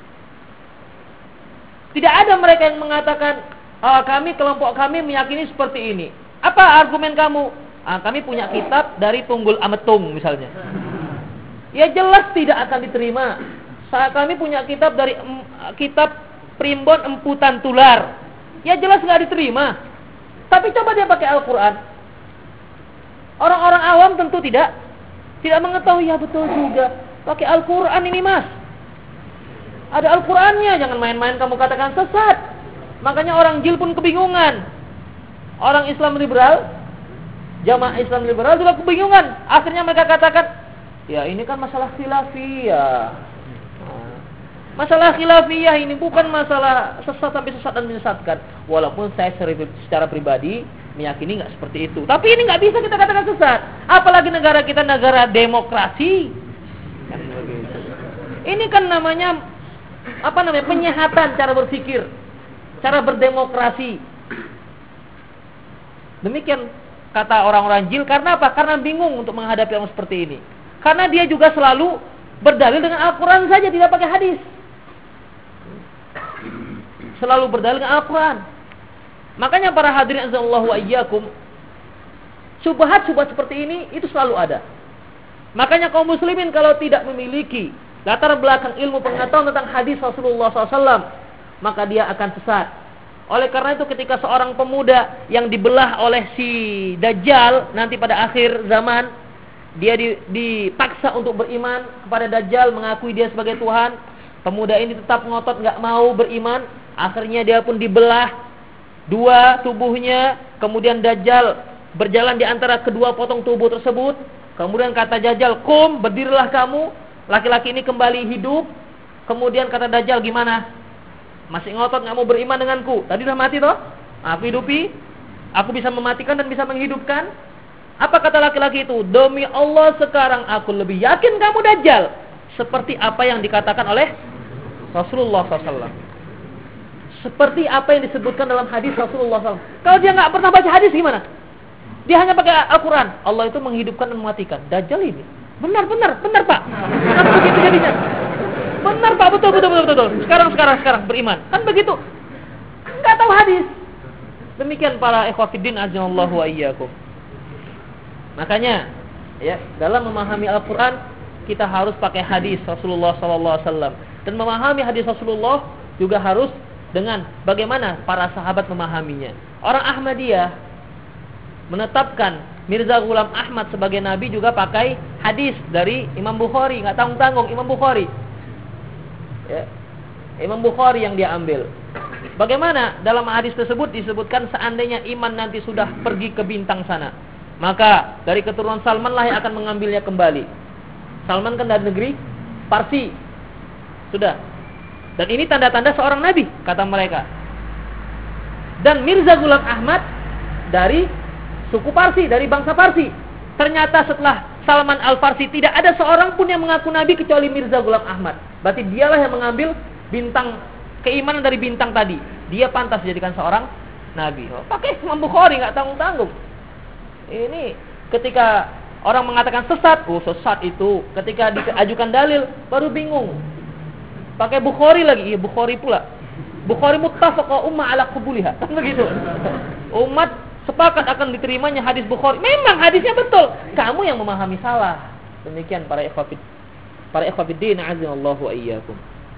Tidak ada mereka yang mengatakan, kelompok kami meyakini seperti ini. Apa argumen kamu? Kami punya kitab dari Tunggul Ametung misalnya. Ya jelas tidak akan diterima. Kami punya kitab dari kitab Primbon Emputan Tular. Ya jelas nggak diterima. Tapi coba dia pakai Al-Quran. Orang-orang awam tentu tidak mengetahui. Ya betul juga, pakai Al-Quran ini mas, ada Al-Qurannya, jangan main-main kamu katakan sesat. Makanya orang jil pun kebingungan. Orang Islam liberal, jamaah Islam liberal juga kebingungan. Akhirnya mereka katakan, ya ini kan masalah khilafiyah. Masalah khilafiyah ini bukan masalah sesat sampai sesat dan menyesatkan. Walaupun saya secara pribadi meyakini nggak seperti itu. Tapi ini nggak bisa kita katakan sesat. Apalagi negara kita negara demokrasi. Ini kan namanya penyehatan cara berpikir, cara berdemokrasi. Demikian kata orang-orang jil. Karena apa? Karena bingung untuk menghadapi orang seperti ini. Karena dia juga selalu berdalil dengan Al-Quran saja, tidak pakai hadis. Selalu berdalil dengan Al-Quran. Makanya para hadirin azallahu wa iyyakum, syubhat-syubhat seperti ini itu selalu ada. Makanya kaum muslimin kalau tidak memiliki latar belakang ilmu pengetahuan tentang hadis Rasulullah SAW, maka dia akan sesat. Oleh karena itu ketika seorang pemuda yang dibelah oleh si Dajjal nanti pada akhir zaman, dia dipaksa untuk beriman kepada Dajjal, mengakui dia sebagai Tuhan. Pemuda ini tetap ngotot nggak mau beriman. Akhirnya dia pun dibelah dua tubuhnya. Kemudian Dajjal berjalan di antara kedua potong tubuh tersebut. Kemudian kata Dajjal, "Qum, berdirilah kamu." Laki-laki ini kembali hidup. Kemudian kata Dajjal, "Gimana? Masih ngotot nggak mau beriman denganku? Tadi udah mati toh? Aku hidupi. Aku bisa mematikan dan bisa menghidupkan." Apa kata laki-laki itu? "Demi Allah sekarang aku lebih yakin kamu Dajjal." Seperti apa yang dikatakan oleh Rasulullah SAW. Seperti apa yang disebutkan dalam hadis Rasulullah SAW. Kalau dia nggak pernah baca hadis gimana? Dia hanya pakai Al-Quran. Allah itu menghidupkan dan mematikan. Dajjal ini. Benar Pak. Kenapa begitu jadinya? Benar Pak, betul. Sekarang beriman. Kan begitu. Nggak tahu hadis. Demikian para ikhwatiddin azallahu wa iyyakum. Makanya ya, dalam memahami Al-Quran kita harus pakai hadis Rasulullah SAW. Dan memahami hadis Rasulullah juga harus dengan bagaimana para sahabat memahaminya. Orang Ahmadiyah menetapkan Mirza Ghulam Ahmad sebagai nabi juga pakai hadis dari Imam Bukhari. Nggak tanggung-tanggung Imam Bukhari ya, Imam Bukhari yang dia ambil. Bagaimana dalam hadis tersebut disebutkan seandainya iman nanti sudah pergi ke bintang sana, maka dari keturunan Salman lah yang akan mengambilnya kembali. Salman kan dari negeri Parsi. Sudah. Dan ini tanda-tanda seorang nabi, kata mereka. Dan Mirza Ghulam Ahmad dari suku Parsi, dari bangsa Parsi. Ternyata setelah Salman Al-Farsi tidak ada seorang pun yang mengaku nabi kecuali Mirza Ghulam Ahmad. Berarti dialah yang mengambil bintang keimanan dari bintang tadi. Dia pantas dijadikan seorang nabi. Pakai Imam Bukhari, nggak tanggung-tanggung. Ini ketika orang mengatakan sesat, sesat itu. Ketika diajukan dalil baru bingung. Pakai Bukhari lagi, iya Bukhari pula. Bukhari muttafaqa umma ala qabuliha. Kan begitu. Umat sepakat akan diterimanya hadis Bukhari. Memang hadisnya betul. Kamu yang memahami salah. Demikian para ikhwatiddin azallahu wa iyyakum.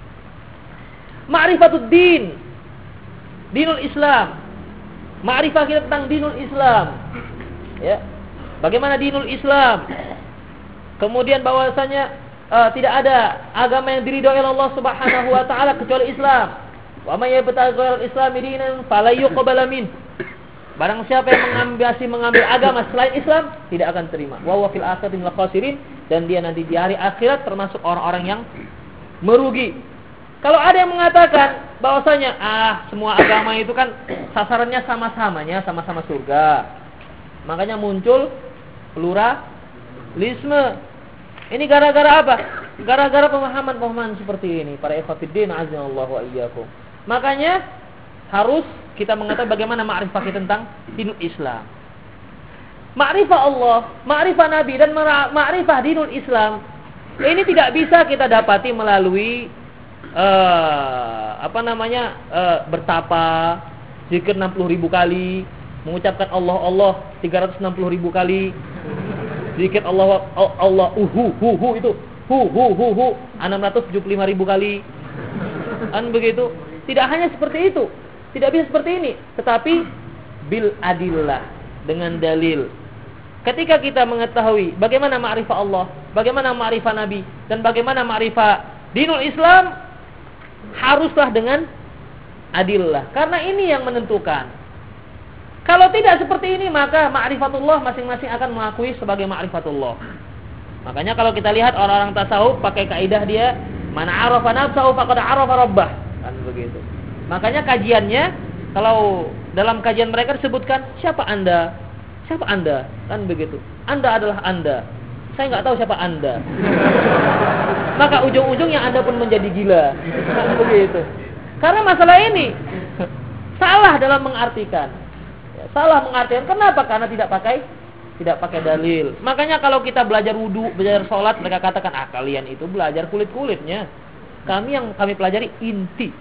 Ma'rifatuddin. Dinul Islam. Ma'rifah kita tentang dinul Islam. Ya. Bagaimana dinul Islam? Kemudian bahwasanya tidak ada agama yang diridhoi oleh Allah Subhanahu wa taala kecuali Islam. Wa may yabtaghi ghairal islami dinan fala yuqbal min. Barang siapa yang mengambil agama selain Islam, tidak akan terima. Wa huwa fil akhirati minal khasirin, dan dia nanti di hari akhirat termasuk orang-orang yang merugi. Kalau ada yang mengatakan bahwasanya semua agama itu kan sasarannya sama-sama surga. Makanya muncul pluralisme. Ini gara-gara apa? Gara-gara pemahaman-pemahaman seperti ini. Para ikhwatiddin azanallahu wa iyyakum. Makanya harus kita mengetahui bagaimana ma'rifah kita tentang dinul Islam. Ma'rifah Allah, ma'rifah Nabi, dan ma'rifah dinul Islam ini tidak bisa kita dapati melalui bertapa, zikir 60.000 kali, mengucapkan Allah 360.000 kali, zikir Allah itu 675.000 kali. Kan begitu? Tidak hanya seperti itu. Tidak bisa seperti ini, tetapi bil adillah, dengan dalil. Ketika kita mengetahui bagaimana ma'rifah Allah, bagaimana ma'rifah Nabi, dan bagaimana ma'rifah dinul Islam, haruslah dengan adillah. Karena ini yang menentukan. Kalau tidak seperti ini, maka ma'rifatullah masing-masing akan mengakui sebagai ma'rifatullah. Makanya kalau kita lihat orang-orang tasawuf pakai kaidah dia, man 'arafa nafsahu faqad 'arafa rabbah. Kan begitu. Makanya kajiannya, kalau dalam kajian mereka disebutkan, siapa Anda? Siapa Anda? Kan begitu. Anda adalah Anda. Saya nggak tahu siapa Anda. Maka ujung-ujungnya Anda pun menjadi gila. Kan begitu. Karena masalah ini salah dalam mengartikan. Salah mengartikan. Kenapa? Karena tidak pakai dalil. Makanya kalau kita belajar wudu, belajar sholat, mereka katakan, kalian itu belajar kulit-kulitnya. Yang kami pelajari inti.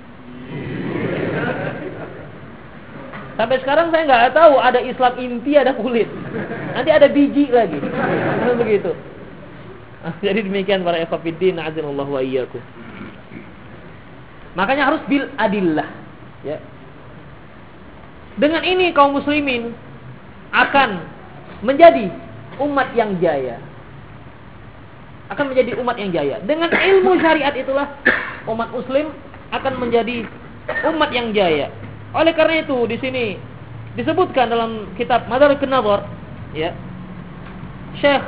Sampai sekarang saya nggak tahu ada Islam inti, ada kulit. Nanti ada biji lagi. Begitu. Jadi demikian para ikhwatiddin azanallahu wa iyyakum. Makanya harus bil adillah, ya. Dengan ini kaum muslimin akan menjadi umat yang jaya. Akan menjadi umat yang jaya. Dengan ilmu syariat itulah umat muslim akan menjadi umat yang jaya. Oleh karena itu di sini disebutkan dalam kitab Madarikun Nazar, ya, Syekh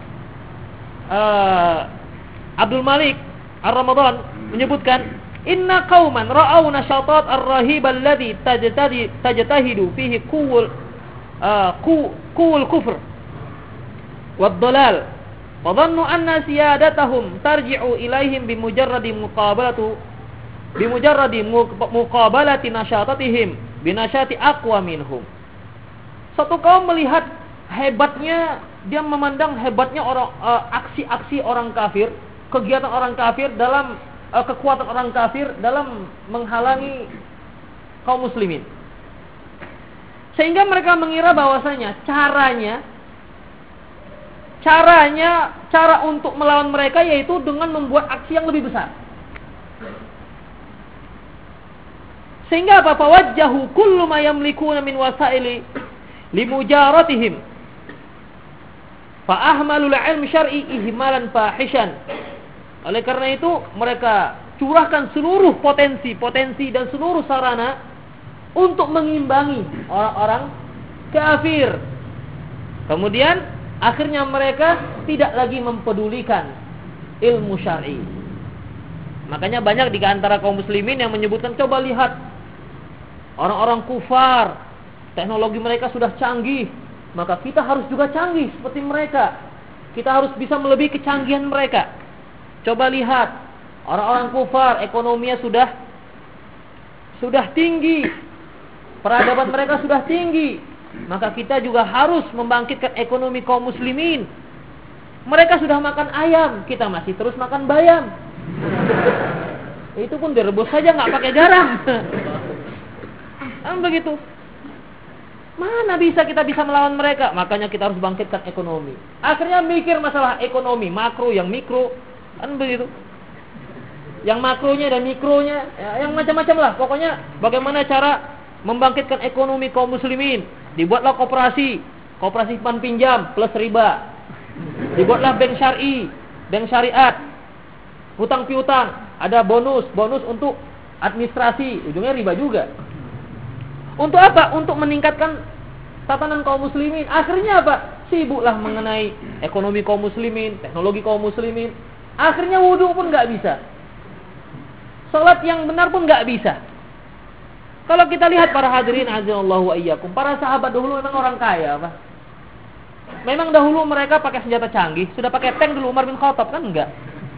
Abdul Malik Ar-Ramadan menyebutkan, inna qauman ra'au nashatat ar-rahib alladhi tajtahidu fihi kuwul kufr wad dalal wa dhannu anna siyadatahum tarji'u ilaihim bimujarradi muqabalati nasyatatihim binasyati aqwa minhum. Satu kaum melihat hebatnya, dia memandang hebatnya aksi-aksi orang kafir, kegiatan orang kafir dalam kekuatan orang kafir dalam menghalangi kaum muslimin. Sehingga mereka mengira bahwasanya cara untuk melawan mereka yaitu dengan membuat aksi yang lebih besar. Sehingga apa? Fawajjahu kullu ma yamlikuna min wasaili limujaratihim. Fa ahmalul ilm syar'i ihmalan fahishan. Oleh karena itu mereka curahkan seluruh potensi dan seluruh sarana untuk mengimbangi orang-orang kafir. Kemudian akhirnya mereka tidak lagi mempedulikan ilmu syar'i. Makanya banyak di antara kaum muslimin yang menyebutkan, coba lihat orang-orang kufar, teknologi mereka sudah canggih, maka kita harus juga canggih seperti mereka. Kita harus bisa melebihi kecanggihan mereka. Coba lihat orang-orang kufar, ekonominya sudah tinggi, peradaban mereka sudah tinggi, maka kita juga harus membangkitkan ekonomi kaum muslimin. Mereka sudah makan ayam, kita masih terus makan bayam. Itu pun direbus saja, nggak pakai garam. Begitu. Mana kita bisa melawan mereka? Makanya kita harus bangkitkan ekonomi. Akhirnya mikir masalah ekonomi, makro yang mikro, kan begitu. Yang makronya dan mikronya, yang macam-macam lah. Pokoknya bagaimana cara membangkitkan ekonomi kaum muslimin. Dibuatlah koperasi simpan pinjam plus riba. Dibuatlah bank syar'i, bank syariat. hutang piutang, ada bonus untuk administrasi, ujungnya riba juga. Untuk apa? Untuk meningkatkan tatanan kaum muslimin. Akhirnya apa? Sibuklah mengenai ekonomi kaum muslimin, teknologi kaum muslimin. Akhirnya wudu pun nggak bisa, salat yang benar pun nggak bisa. Kalau kita lihat para hadirin azallahu wa iyyakum, para sahabat dahulu memang orang kaya, apa? Memang dahulu mereka pakai senjata canggih, sudah pakai tank dulu Umar bin Khattab kan enggak?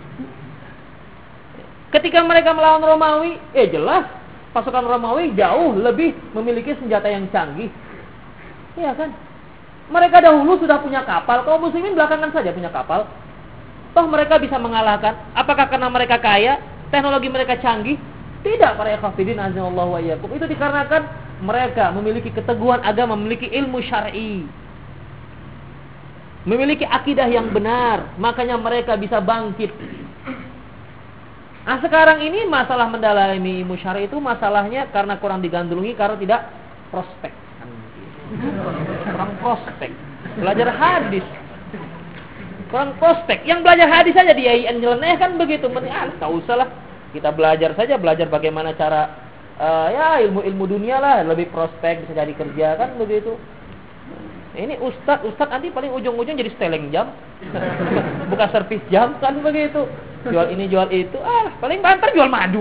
Ketika mereka melawan Romawi, jelas pasukan Romawi jauh lebih memiliki senjata yang canggih. Iya kan? Mereka dahulu sudah punya kapal, kaum muslimin belakangan saja punya kapal. Toh mereka bisa mengalahkan. Apakah karena mereka kaya, teknologi mereka canggih? Tidak, para ikhwatiddin azallahu wa iyyakum. Itu dikarenakan mereka memiliki keteguhan agama, memiliki ilmu syar'i, memiliki akidah yang benar, makanya mereka bisa bangkit. Nah sekarang ini masalah mendalami ilmu syar'i itu masalahnya karena kurang digandrungi, karena tidak prospek. Kurang prospek. Belajar hadis. Kurang prospek. Yang belajar hadis saja di IAIN nyeleneh kan begitu. Tak usah lah. Kita belajar saja, belajar bagaimana cara ilmu-ilmu dunia lah, lebih prospek, bisa jadi kerja kan begitu. Ini ustadz nanti paling ujung-ujung jadi steling jam. Buka servis jam kan begitu. Jual ini jual itu, paling banter jual madu.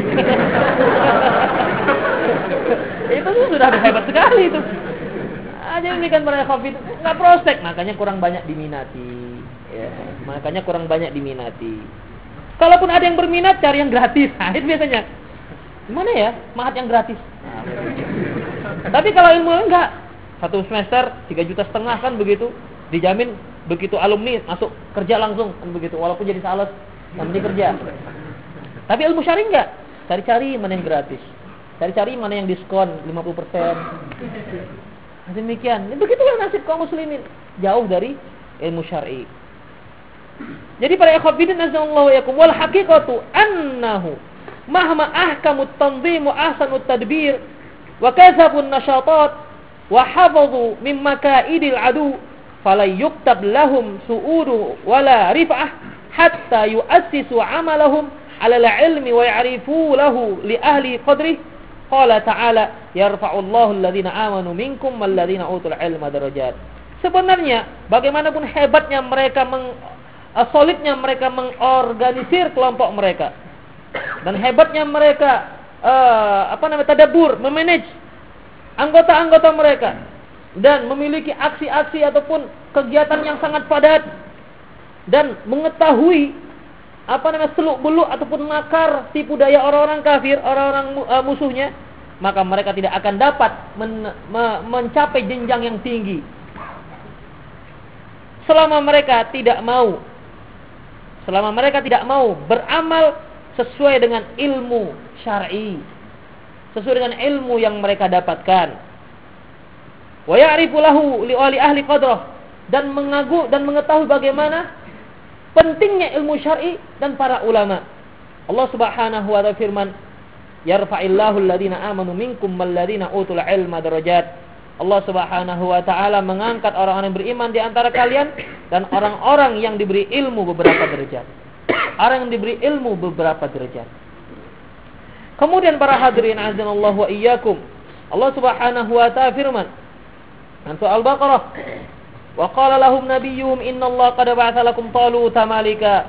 Itu tuh sudah hebat sekali itu. Jadi ini kan para covid nggak prospek, makanya kurang banyak diminati. Ya, makanya kurang banyak diminati. Kalaupun ada yang berminat, cari yang gratis. Nah, itu biasanya. Gimana ya, mahat yang gratis. Tapi kalau ilmu enggak, 1 semester 3,5 juta kan begitu, dijamin begitu alumni masuk kerja langsung kan begitu, walaupun jadi sales. Yang penting kerja. Tapi ilmu syar'i enggak. Cari-cari mana yang gratis. Cari-cari mana yang diskon 50%. Demikian. Begitulah nasib kaum muslimin. Jauh dari ilmu syar'i. Jadi para ikhwatiddin azallahu wa iyyakum, wal haqiqatu annahu mahma ahkamut tanzim wa ahsanut tadbir wa kasabun nashatat wa hafadhu min makaidil adu fala yuktab lahum su'udu wala rif'ah hatta yu'assisu amalahum 'ala al-'ilmi wa ya'rifu lahu li ahli qadrih. Qala ta'ala yarfa'ullahu alladhina amanu minkum walladhina utul 'ilma darajat. Sebenarnya bagaimanapun hebatnya mereka solidnya mereka mengorganisir kelompok mereka dan hebatnya mereka tadabbur, memanage anggota-anggota mereka dan memiliki aksi-aksi ataupun kegiatan yang sangat padat dan mengetahui seluk-beluk ataupun makar tipu daya orang-orang kafir, orang-orang musuhnya, maka mereka tidak akan dapat mencapai jenjang yang tinggi selama mereka tidak mau beramal sesuai dengan ilmu syar'i, sesuai dengan ilmu yang mereka dapatkan. Wa ya'rifu lahu li ahli qadrah, dan mengetahui bagaimana pentingnya ilmu syar'i dan para ulama. Allah Subhanahu wa ta'ala firman, yarfa'illahu alladhina amanu minkum walladhina utul ilma darajat. Allah Subhanahu wa ta'ala mengangkat orang-orang yang beriman di antara kalian dan orang-orang yang diberi ilmu beberapa derajat. Orang yang diberi ilmu beberapa derajat. Kemudian para hadirin azanallahu wa iyyakum, Allah Subhanahu wa ta'ala firman dalam surah Al-Baqarah, wa qala lahum nabiyyuhum innallaha qad ba'atha lakum taluta malika.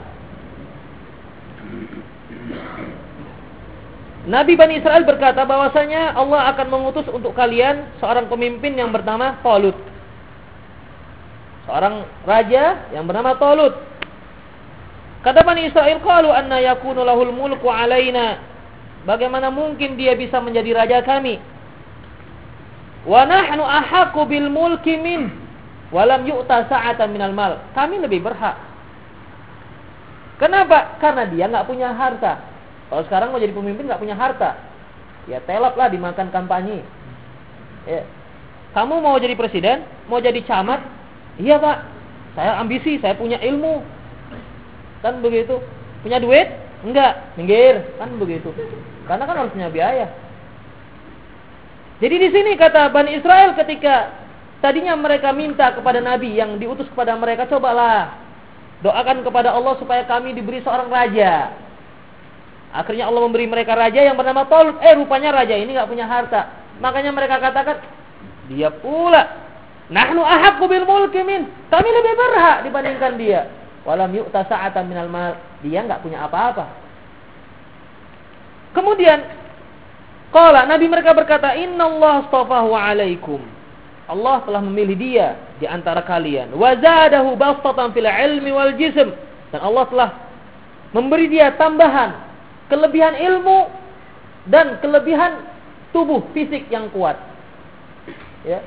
Nabi Bani Israel berkata bahwasanya Allah akan mengutus untuk kalian seorang pemimpin yang bernama Talut. Seorang raja yang bernama Talut. Kata Bani Israel, qalu anna yakunu lahul mulku alaina. Bagaimana mungkin dia bisa menjadi raja kami? Wa nahnu ahaqqu bil mulki min wa lam yu'ta sa'atan minal mal. Kami lebih berhak. Kenapa? Karena dia enggak punya harta. Kalau sekarang mau jadi pemimpin nggak punya harta, ya telap lah dimakan kampanye. Ya. Kamu mau jadi presiden, mau jadi camat, iya pak, saya ambisi, saya punya ilmu, kan begitu. Punya duit? Enggak, minggir, kan begitu. Karena kan harus punya biaya. Jadi di sini kata Bani Israel ketika tadinya mereka minta kepada Nabi yang diutus kepada mereka, cobalah doakan kepada Allah supaya kami diberi seorang raja. Akhirnya Allah memberi mereka raja yang bernama Talut. Rupanya raja ini nggak punya harta. Makanya mereka katakan, dia pula, nahnu ahaqqu bil mulki min. Kami lebih berhak dibandingkan dia. Walam yu'ta sa'atan minal mal. Dia nggak punya apa-apa. Kemudian qala, Nabi mereka berkata, innallaha astafahu 'alaikum. Allah telah memilih dia di antara kalian. Wa zadahu bastatan fil ilmi wal jism. Dan Allah telah memberi dia tambahan kelebihan ilmu dan kelebihan tubuh fisik yang kuat. Ya.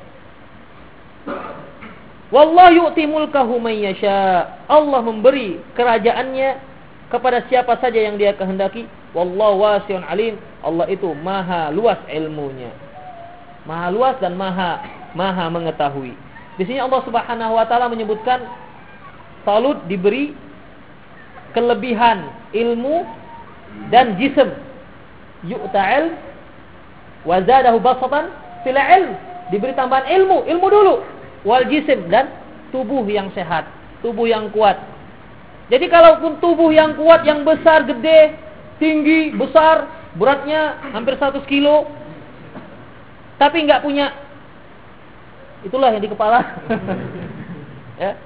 Wallahu yu'ti mulkahu man yasha. Allah memberi kerajaannya kepada siapa saja yang Dia kehendaki. Wallahu wasi'un alim. Allah itu maha luas ilmunya. Maha luas dan maha mengetahui. Di sini Allah Subhanahu wa taala menyebutkan Talut diberi kelebihan ilmu dan jism, yu'ta'il wa zadahu basatan fil ilm, diberi tambahan ilmu dulu, wal jism, dan tubuh yang sehat, tubuh yang kuat. Jadi kalaupun tubuh yang kuat, yang besar, gede, tinggi, besar, beratnya hampir 100 kilo, tapi nggak punya, itulah yang di kepala, ya,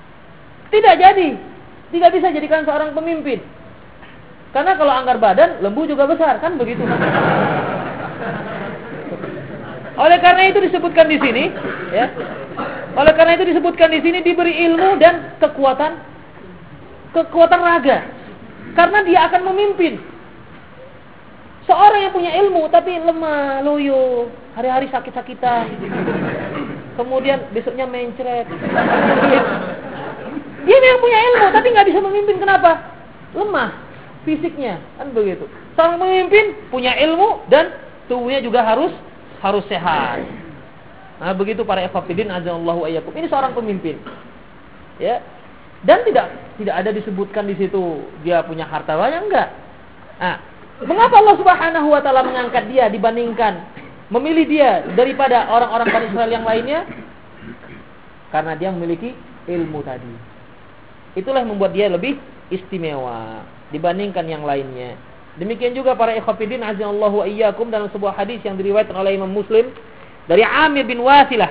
tidak bisa jadikan seorang pemimpin. Karena kalau anggar badan, lembu juga besar, kan begitu? Oleh karena itu disebutkan di sini, ya. Oleh karena itu disebutkan di sini diberi ilmu dan kekuatan raga. Karena dia akan memimpin. Seorang yang punya ilmu tapi lemah, loyo, hari-hari sakit-sakitan. Kemudian besoknya mencret. Dia yang punya ilmu tapi nggak bisa memimpin, kenapa? Lemah fisiknya, kan begitu. Seorang pemimpin punya ilmu dan tubuhnya juga harus sehat. Nah, begitu para ikhwatiddin azallahu ayyakum. Ini seorang pemimpin. Ya. Dan tidak ada disebutkan di situ dia punya harta banyak, enggak. Nah, mengapa Allah Subhanahu wa taala mengangkat dia dibandingkan memilih dia daripada orang-orang Bani Israil yang lainnya? Karena dia memiliki ilmu tadi. Itulah yang membuat dia lebih istimewa dibandingkan yang lainnya. Demikian juga para ikhwatiddin azallahu ayyakum, dalam sebuah hadis yang diriwayatkan oleh Imam Muslim dari Amir bin Wasilah,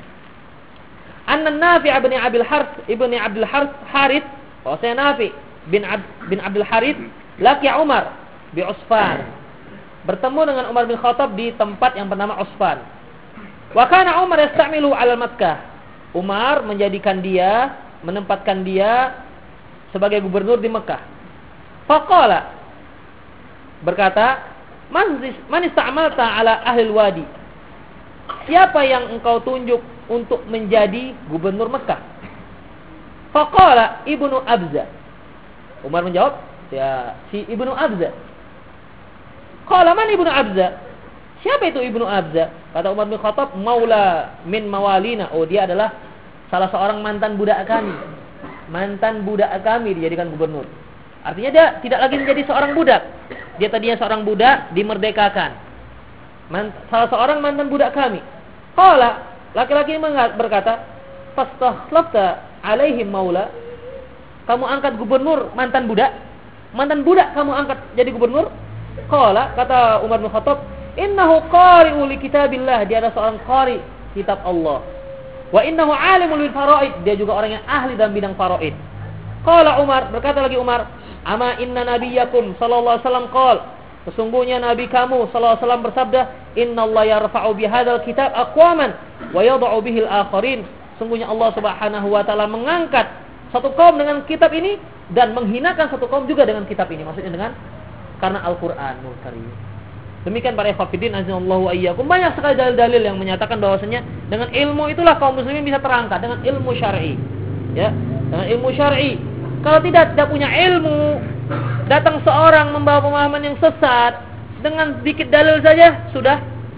anna Nafi' ibn Abdul Harith, bahwasanya Nafi' bin Abdul Harith laki Umar bi Usfan, bertemu dengan Umar bin Khattab di tempat yang bernama Usfan. Wa kana Umar yasta'milu 'ala Makkah. Umar menempatkan dia sebagai gubernur di Mekah. Faqala, berkata, man ista'malta 'ala ahli wadi. Siapa yang engkau tunjuk untuk menjadi gubernur Mekah? Faqala Ibnu Abza. Umar menjawab, ya, si Ibnu Abza. Qala man Ibnu Abza? Siapa itu Ibnu Abza? Kata Umar bin Khattab, maula min mawalina. Oh, dia adalah salah seorang mantan budak kami. Mantan budak kami dijadikan gubernur. Artinya dia tidak lagi menjadi seorang budak. Dia tadinya seorang budak, dimerdekakan. Salah seorang mantan budak kami. Qala, laki-laki berkata, fastakhlafta alaihim maula. Kamu angkat gubernur mantan budak? Mantan budak kamu angkat jadi gubernur? Qala, kata Umar bin Khattab, innahu qari'u li kitabillah. Dia adalah seorang qari kitab Allah. Wa innahu alimul bil faraid. Dia juga orang yang ahli dalam bidang faraid. Qala Umar, berkata lagi Umar, ama inna nabiyyakum sallallahu alaihi wasallam qala, sesungguhnya nabi kamu sallallahu alaihi wasallam bersabda, innallaha yarfa'u bihadzal kitab aqwaman wa yad'u bihil akharin. Sesungguhnya Allah Subhanahu wa taala mengangkat satu kaum dengan kitab ini dan menghinakan satu kaum juga dengan kitab ini. Maksudnya karena Al-Qur'anul Karim. Demikian para ikhwatiddin azallahu ayyakum. Banyak sekali dalil-dalil yang menyatakan bahwasanya dengan ilmu itulah kaum muslimin bisa terangkat, dengan ilmu syar'i. Ya, dengan ilmu syar'i. Kalau tidak punya ilmu, datang seorang membawa pemahaman yang sesat, dengan sedikit dalil saja sudah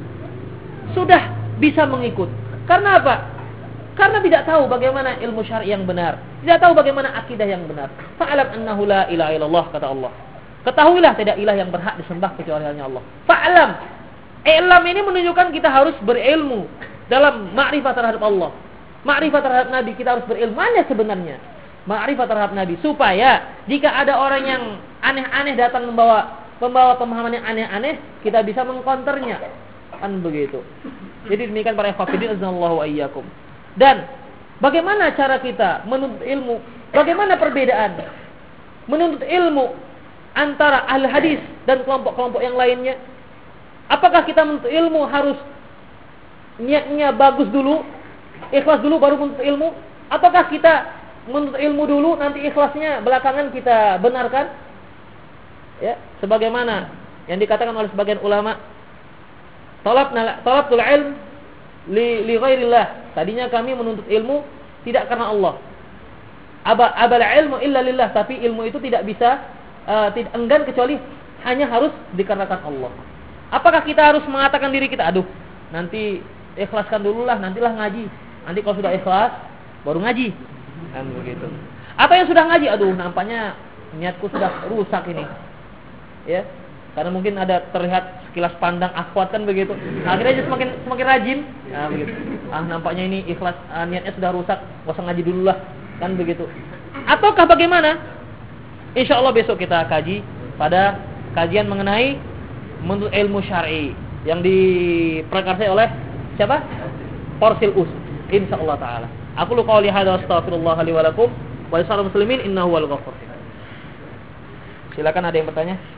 bisa mengikut. Karena apa? Karena tidak tahu bagaimana ilmu syar'i yang benar, tidak tahu bagaimana akidah yang benar. Fa'alam annahu la ilaha illallah, kata Allah. Ketahuilah tidak ilah yang berhak disembah kecuali hanya Allah. Fa'alam. Ilm ini menunjukkan kita harus berilmu dalam makrifat terhadap Allah. Makrifat terhadap Nabi, kita harus berilmu. Mana sebenarnya? ma'rifat terhadap Nabi, supaya jika ada orang yang aneh-aneh datang membawa pemahaman yang aneh-aneh, kita bisa mengkonternya. Kan begitu. Jadi demikian para ikhwatiddin azallahu ayyakum. Dan bagaimana cara kita menuntut ilmu? Bagaimana perbedaan menuntut ilmu antara ahli hadis dan kelompok-kelompok yang lainnya? Apakah kita menuntut ilmu harus niatnya bagus dulu, ikhlas dulu baru menuntut ilmu? Ataukah kita menuntut ilmu dulu, nanti ikhlasnya belakangan kita benarkan? Ya, sebagaimana yang dikatakan oleh sebagian ulama, talabtul ilm li ghairillah. Tadinya kami menuntut ilmu tidak karena Allah. Abal ilmu illa lillah, tapi ilmu itu tidak bisa tidak enggan kecuali hanya harus dikarenakan Allah. Apakah kita harus mengatakan diri kita, aduh, nanti ikhlaskan dululah, nantilah ngaji. Nanti kalau sudah ikhlas baru ngaji. Kan begitu. Atau yang sudah ngaji, aduh, nampaknya niatku sudah rusak ini. Ya. Karena mungkin ada terlihat sekilas pandang akhwat kan begitu. Nah, akhirnya dia semakin rajin. Nah, begitu. Nampaknya ini ikhlas, niatnya sudah rusak, enggak usah ngaji dululah. Kan begitu. Ataukah bagaimana? Insyaallah besok kita kaji pada kajian mengenai menuntut ilmu syar'i yang diprakarsai oleh siapa? Porsil Us. Insyaallah taala. Aku lu qouli hadza astaghfirullah li wa lakum wa lisal muslimin innahu wal ghafur. Silakan, ada yang bertanya?